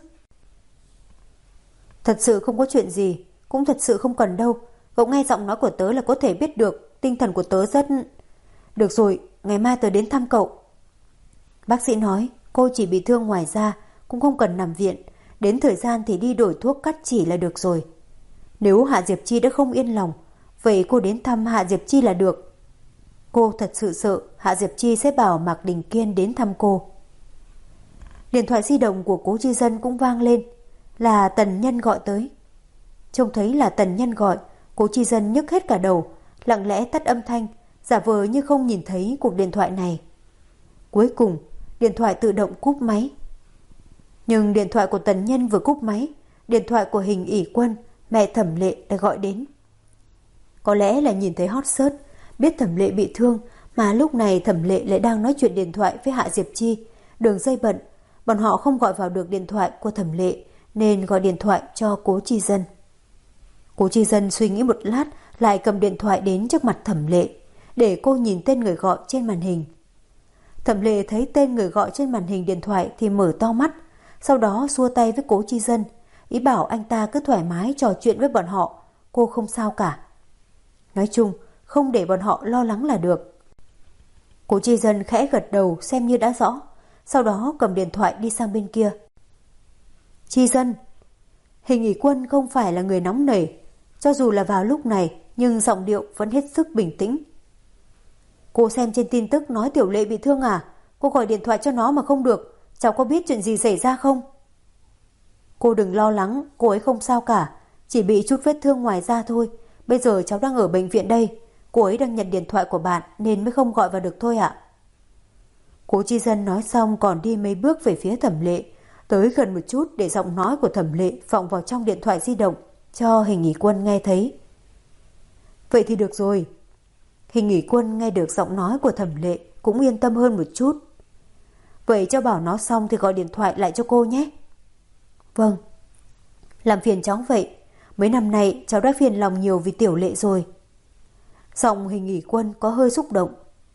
Thật sự không có chuyện gì, cũng thật sự không cần đâu. Cậu nghe giọng nói của tớ là có thể biết được tinh thần của tớ rất... Được rồi, ngày mai tớ đến thăm cậu. Bác sĩ nói cô chỉ bị thương ngoài da, cũng không cần nằm viện. Đến thời gian thì đi đổi thuốc cắt chỉ là được rồi. Nếu Hạ Diệp Chi đã không yên lòng, vậy cô đến thăm Hạ Diệp Chi là được. Cô thật sự sợ Hạ Diệp Chi sẽ bảo Mạc Đình Kiên đến thăm cô. Điện thoại di động của Cố Chi Dân cũng vang lên. Là Tần Nhân gọi tới. Trông thấy là Tần Nhân gọi, Cố Chi Dân nhức hết cả đầu, lặng lẽ tắt âm thanh, giả vờ như không nhìn thấy cuộc điện thoại này. Cuối cùng, điện thoại tự động cúp máy. Nhưng điện thoại của Tần Nhân vừa cúp máy, điện thoại của Hình ỷ Quân, mẹ Thẩm Lệ đã gọi đến. Có lẽ là nhìn thấy hot search, biết Thẩm Lệ bị thương, mà lúc này Thẩm Lệ lại đang nói chuyện điện thoại với Hạ Diệp Chi. Đường dây bận, bọn họ không gọi vào được điện thoại của Thẩm Lệ, nên gọi điện thoại cho Cố Chi Dân. Cố Chi Dân suy nghĩ một lát, lại cầm điện thoại đến trước mặt Thẩm Lệ, để cô nhìn tên người gọi trên màn hình. Thẩm Lệ thấy tên người gọi trên màn hình điện thoại thì mở to mắt, sau đó xua tay với Cố Chi Dân, ý bảo anh ta cứ thoải mái trò chuyện với bọn họ, cô không sao cả. Nói chung, không để bọn họ lo lắng là được. Cố Chi Dân khẽ gật đầu xem như đã rõ, sau đó cầm điện thoại đi sang bên kia. Chi Dân. Hình ỷ Quân không phải là người nóng nảy, cho dù là vào lúc này nhưng giọng điệu vẫn hết sức bình tĩnh. Cô xem trên tin tức nói Tiểu Lệ bị thương à? Cô gọi điện thoại cho nó mà không được, cháu có biết chuyện gì xảy ra không? Cô đừng lo lắng, cô ấy không sao cả, chỉ bị chút vết thương ngoài da thôi. Bây giờ cháu đang ở bệnh viện đây, cô ấy đang nhận điện thoại của bạn nên mới không gọi vào được thôi ạ. Cố Chi Dân nói xong còn đi mấy bước về phía Thẩm Lệ, tới gần một chút để giọng nói của Thẩm Lệ vọng vào trong điện thoại di động cho Hình ỷ Quân nghe thấy. Vậy thì được rồi. Hình ỷ Quân nghe được giọng nói của Thẩm Lệ cũng yên tâm hơn một chút. Vậy cho bảo nó xong thì gọi điện thoại lại cho cô nhé. Vâng. Làm phiền cháu vậy. Mấy năm nay cháu đã phiền lòng nhiều vì Tiểu Lệ rồi. Giọng Hình ỷ Quân có hơi xúc động.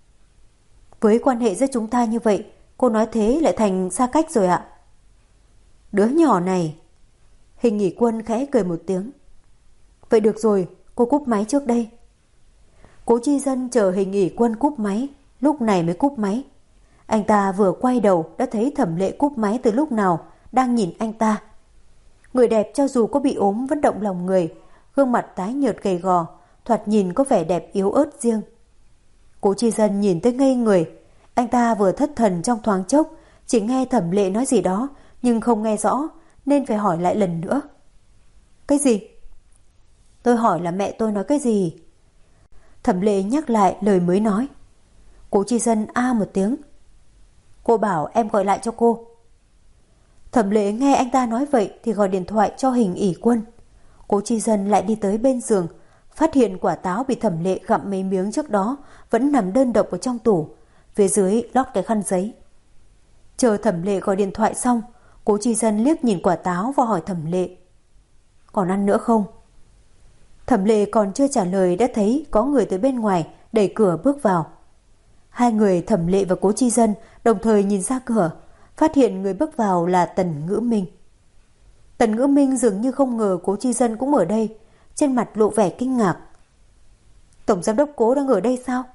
Với quan hệ giữa chúng ta như vậy, cô nói thế lại thành xa cách rồi ạ. Đứa nhỏ này. Hình ỷ Quân khẽ cười một tiếng. Vậy được rồi, cô cúp máy trước đây. Cố Chi Dân chờ Hình ỷ Quân cúp máy, lúc này mới cúp máy. Anh ta vừa quay đầu đã thấy Thẩm Lệ cúp máy từ lúc nào, đang nhìn anh ta. Người đẹp cho dù có bị ốm vẫn động lòng người, gương mặt tái nhợt gầy gò, thoạt nhìn có vẻ đẹp yếu ớt riêng. Cố Chi Dân nhìn tới ngây người, anh ta vừa thất thần trong thoáng chốc, chỉ nghe Thẩm Lệ nói gì đó nhưng không nghe rõ nên phải hỏi lại lần nữa. Cái gì? Tôi hỏi là mẹ tôi nói cái gì? Thẩm Lệ nhắc lại lời mới nói. Cố Chi Dân a một tiếng. Cô bảo em gọi lại cho cô. Thẩm Lệ nghe anh ta nói vậy thì gọi điện thoại cho Hình ỷ Quân. Cố Chi Dân lại đi tới bên giường, phát hiện quả táo bị Thẩm Lệ gặm mấy miếng trước đó vẫn nằm đơn độc ở trong tủ, phía dưới lót cái khăn giấy. Chờ Thẩm Lệ gọi điện thoại xong, Cố Chi Dân liếc nhìn quả táo và hỏi Thẩm Lệ. Còn ăn nữa không? Thẩm Lệ còn chưa trả lời đã thấy có người tới bên ngoài đẩy cửa bước vào. Hai người Thẩm Lệ và Cố Chi Dân đồng thời nhìn ra cửa, phát hiện người bước vào là Tần Ngữ Minh. Tần Ngữ Minh dường như không ngờ Cố Chi Dân cũng ở đây, trên mặt lộ vẻ kinh ngạc. Tổng giám đốc Cố đang ở đây sao?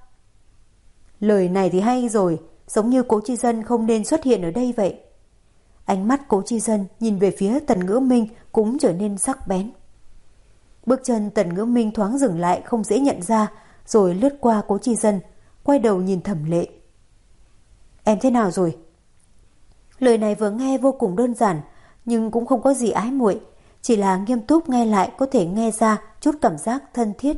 Lời này thì hay rồi, giống như Cố Chi Dân không nên xuất hiện ở đây vậy. Ánh mắt Cố Chi Dân nhìn về phía Tần Ngữ Minh cũng trở nên sắc bén. Bước chân Tần Ngữ Minh thoáng dừng lại không dễ nhận ra, rồi lướt qua Cố Chi Dân, quay đầu nhìn Thẩm Lệ. Em thế nào rồi? Lời này vừa nghe vô cùng đơn giản, nhưng cũng không có gì ái muội, chỉ là nghiêm túc nghe lại có thể nghe ra chút cảm giác thân thiết.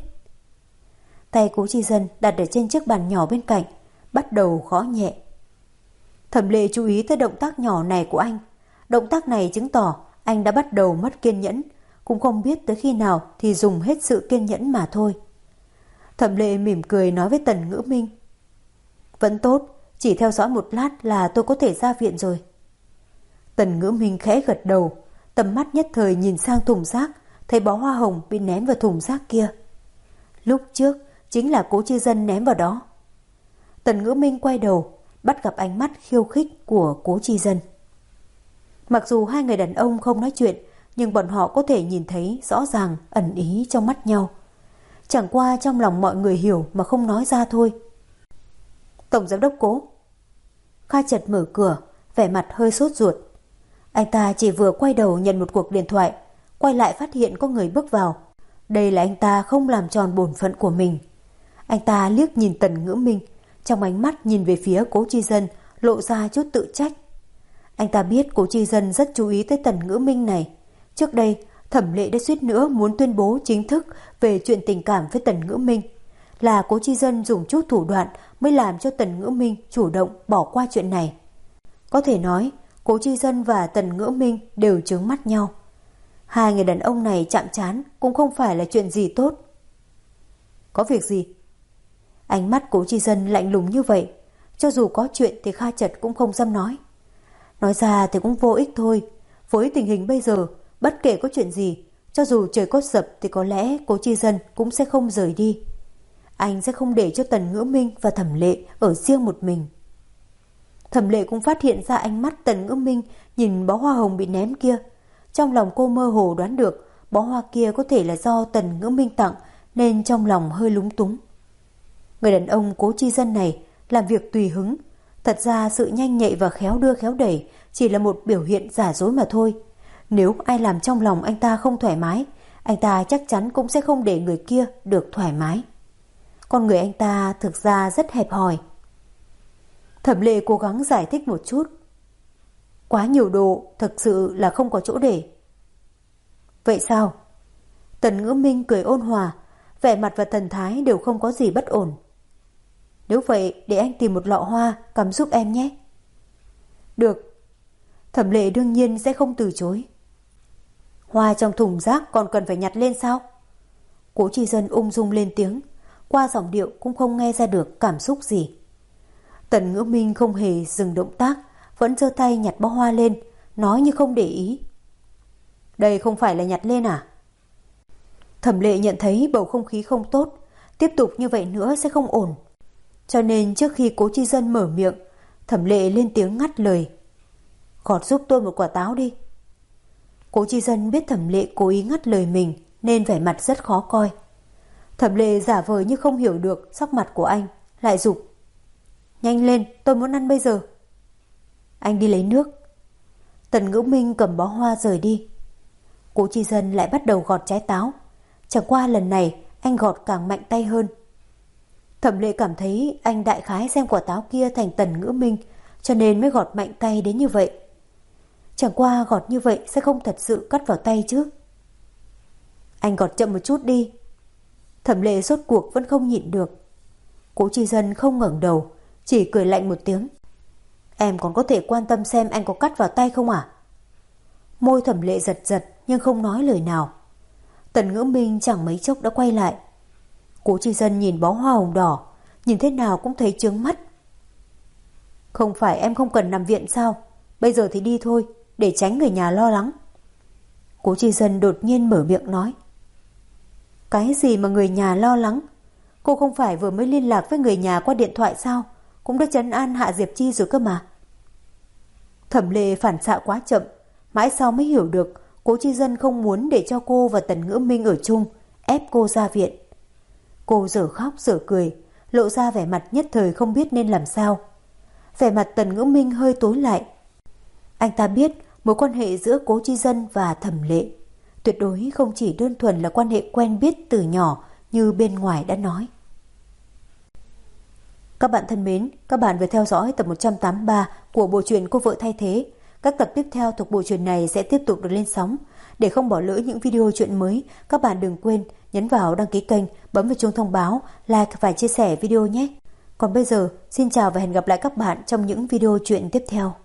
Tay Cố Chi Dân đặt ở trên chiếc bàn nhỏ bên cạnh, bắt đầu gõ nhẹ. Thẩm Lệ chú ý tới động tác nhỏ này của anh. Động tác này chứng tỏ anh đã bắt đầu mất kiên nhẫn, cũng không biết tới khi nào thì dùng hết sự kiên nhẫn mà thôi. Thẩm Lệ mỉm cười nói với Tần Ngữ Minh. Vẫn tốt, chỉ theo dõi một lát là tôi có thể ra viện rồi. Tần Ngữ Minh khẽ gật đầu, tầm mắt nhất thời nhìn sang thùng rác, thấy bó hoa hồng bị ném vào thùng rác kia. Lúc trước chính là Cố Chi Dân ném vào đó. Tần Ngữ Minh quay đầu, bắt gặp ánh mắt khiêu khích của Cố Chi Dân. Mặc dù hai người đàn ông không nói chuyện, nhưng bọn họ có thể nhìn thấy rõ ràng ẩn ý trong mắt nhau. Chẳng qua trong lòng mọi người hiểu mà không nói ra thôi. Tổng giám đốc Cố. Kha Chật mở cửa, vẻ mặt hơi sốt ruột. Anh ta chỉ vừa quay đầu nhận một cuộc điện thoại, quay lại phát hiện có người bước vào. Đây là anh ta không làm tròn bổn phận của mình. Anh ta liếc nhìn Tần Ngữ Minh, trong ánh mắt nhìn về phía Cố Chi Dân lộ ra chút tự trách. Anh ta biết Cố Chi Dân rất chú ý tới Tần Ngữ Minh này. Trước đây, Thẩm Lệ đã suýt nữa muốn tuyên bố chính thức về chuyện tình cảm với Tần Ngữ Minh. Là Cố Chi Dân dùng chút thủ đoạn mới làm cho Tần Ngữ Minh chủ động bỏ qua chuyện này. Có thể nói, Cố Chi Dân và Tần Ngữ Minh đều chướng mắt nhau. Hai người đàn ông này chạm trán cũng không phải là chuyện gì tốt. Có việc gì? Ánh mắt Cố Chi Dân lạnh lùng như vậy, cho dù có chuyện thì Kha Chật cũng không dám nói. Nói ra thì cũng vô ích thôi. Với tình hình bây giờ, bất kể có chuyện gì, cho dù trời có sập thì có lẽ Cố Chi Dân cũng sẽ không rời đi. Anh sẽ không để cho Tần Ngữ Minh và Thẩm Lệ ở riêng một mình. Thẩm Lệ cũng phát hiện ra ánh mắt Tần Ngữ Minh nhìn bó hoa hồng bị ném kia. Trong lòng cô mơ hồ đoán được bó hoa kia có thể là do Tần Ngữ Minh tặng, nên trong lòng hơi lúng túng. Người đàn ông Cố Chi Dân này làm việc tùy hứng. Thật ra sự nhanh nhạy và khéo đưa khéo đẩy chỉ là một biểu hiện giả dối mà thôi. Nếu ai làm trong lòng anh ta không thoải mái, anh ta chắc chắn cũng sẽ không để người kia được thoải mái. Con người anh ta thực ra rất hẹp hòi. Thẩm Lệ cố gắng giải thích một chút. Quá nhiều đồ thực sự là không có chỗ để. Vậy sao? Tần Ngữ Minh cười ôn hòa, vẻ mặt và thần thái đều không có gì bất ổn. Nếu vậy để anh tìm một lọ hoa cắm giúp em nhé. Được. Thẩm Lệ đương nhiên sẽ không từ chối. Hoa trong thùng rác còn cần phải nhặt lên sao? Cố Chi Dân ung dung lên tiếng, qua giọng điệu cũng không nghe ra được cảm xúc gì. Tần Ngữ Minh không hề dừng động tác, vẫn giơ tay nhặt bó hoa lên, nói như không để ý. Đây không phải là nhặt lên à? Thẩm Lệ nhận thấy bầu không khí không tốt, tiếp tục như vậy nữa sẽ không ổn. Cho nên trước khi Cố Chi Dân mở miệng, Thẩm Lệ lên tiếng ngắt lời. Gọt giúp tôi một quả táo đi. Cố Chi Dân biết Thẩm Lệ cố ý ngắt lời mình nên vẻ mặt rất khó coi. Thẩm Lệ giả vờ như không hiểu được sắc mặt của anh, lại giục. Nhanh lên, tôi muốn ăn bây giờ. Anh đi lấy nước. Tần Ngữ Minh cầm bó hoa rời đi. Cố Chi Dân lại bắt đầu gọt trái táo. Chẳng qua lần này anh gọt càng mạnh tay hơn. Thẩm Lệ cảm thấy anh đại khái xem quả táo kia thành Tần Ngữ Minh, cho nên mới gọt mạnh tay đến như vậy. Chẳng qua gọt như vậy sẽ không thật sự cắt vào tay chứ. Anh gọt chậm một chút đi. Thẩm Lệ sốt cuộc vẫn không nhịn được. Cố Chi Dân không ngẩng đầu, chỉ cười lạnh một tiếng. Em còn có thể quan tâm xem anh có cắt vào tay không à? Môi Thẩm Lệ giật giật nhưng không nói lời nào. Tần Ngữ Minh chẳng mấy chốc đã quay lại. Cố Chi Dân nhìn bó hoa hồng đỏ, nhìn thế nào cũng thấy chướng mắt. Không phải em không cần nằm viện sao? Bây giờ thì đi thôi, để tránh người nhà lo lắng. Cố Chi Dân đột nhiên mở miệng nói. Cái gì mà người nhà lo lắng? Cô không phải vừa mới liên lạc với người nhà qua điện thoại sao? Cũng đã trấn an Hạ Diệp Chi rồi cơ mà. Thẩm Lệ phản xạ quá chậm, mãi sau mới hiểu được Cố Chi Dân không muốn để cho cô và Tần Ngữ Minh ở chung, ép cô ra viện. Cô dở khóc dở cười, lộ ra vẻ mặt nhất thời không biết nên làm sao. Vẻ mặt Tần Ngữ Minh hơi tối lại. Anh ta biết mối quan hệ giữa Cố Chi Dân và Thẩm Lệ tuyệt đối không chỉ đơn thuần là quan hệ quen biết từ nhỏ như bên ngoài đã nói. Các bạn thân mến, các bạn vừa theo dõi tập 183 của bộ truyện Cô Vợ Thay Thế. Các tập tiếp theo thuộc bộ truyện này sẽ tiếp tục được lên sóng. Để không bỏ lỡ những video truyện mới, các bạn đừng quên nhấn vào đăng ký kênh, bấm vào chuông thông báo, like và chia sẻ video nhé. Còn bây giờ, xin chào và hẹn gặp lại các bạn trong những video truyện tiếp theo.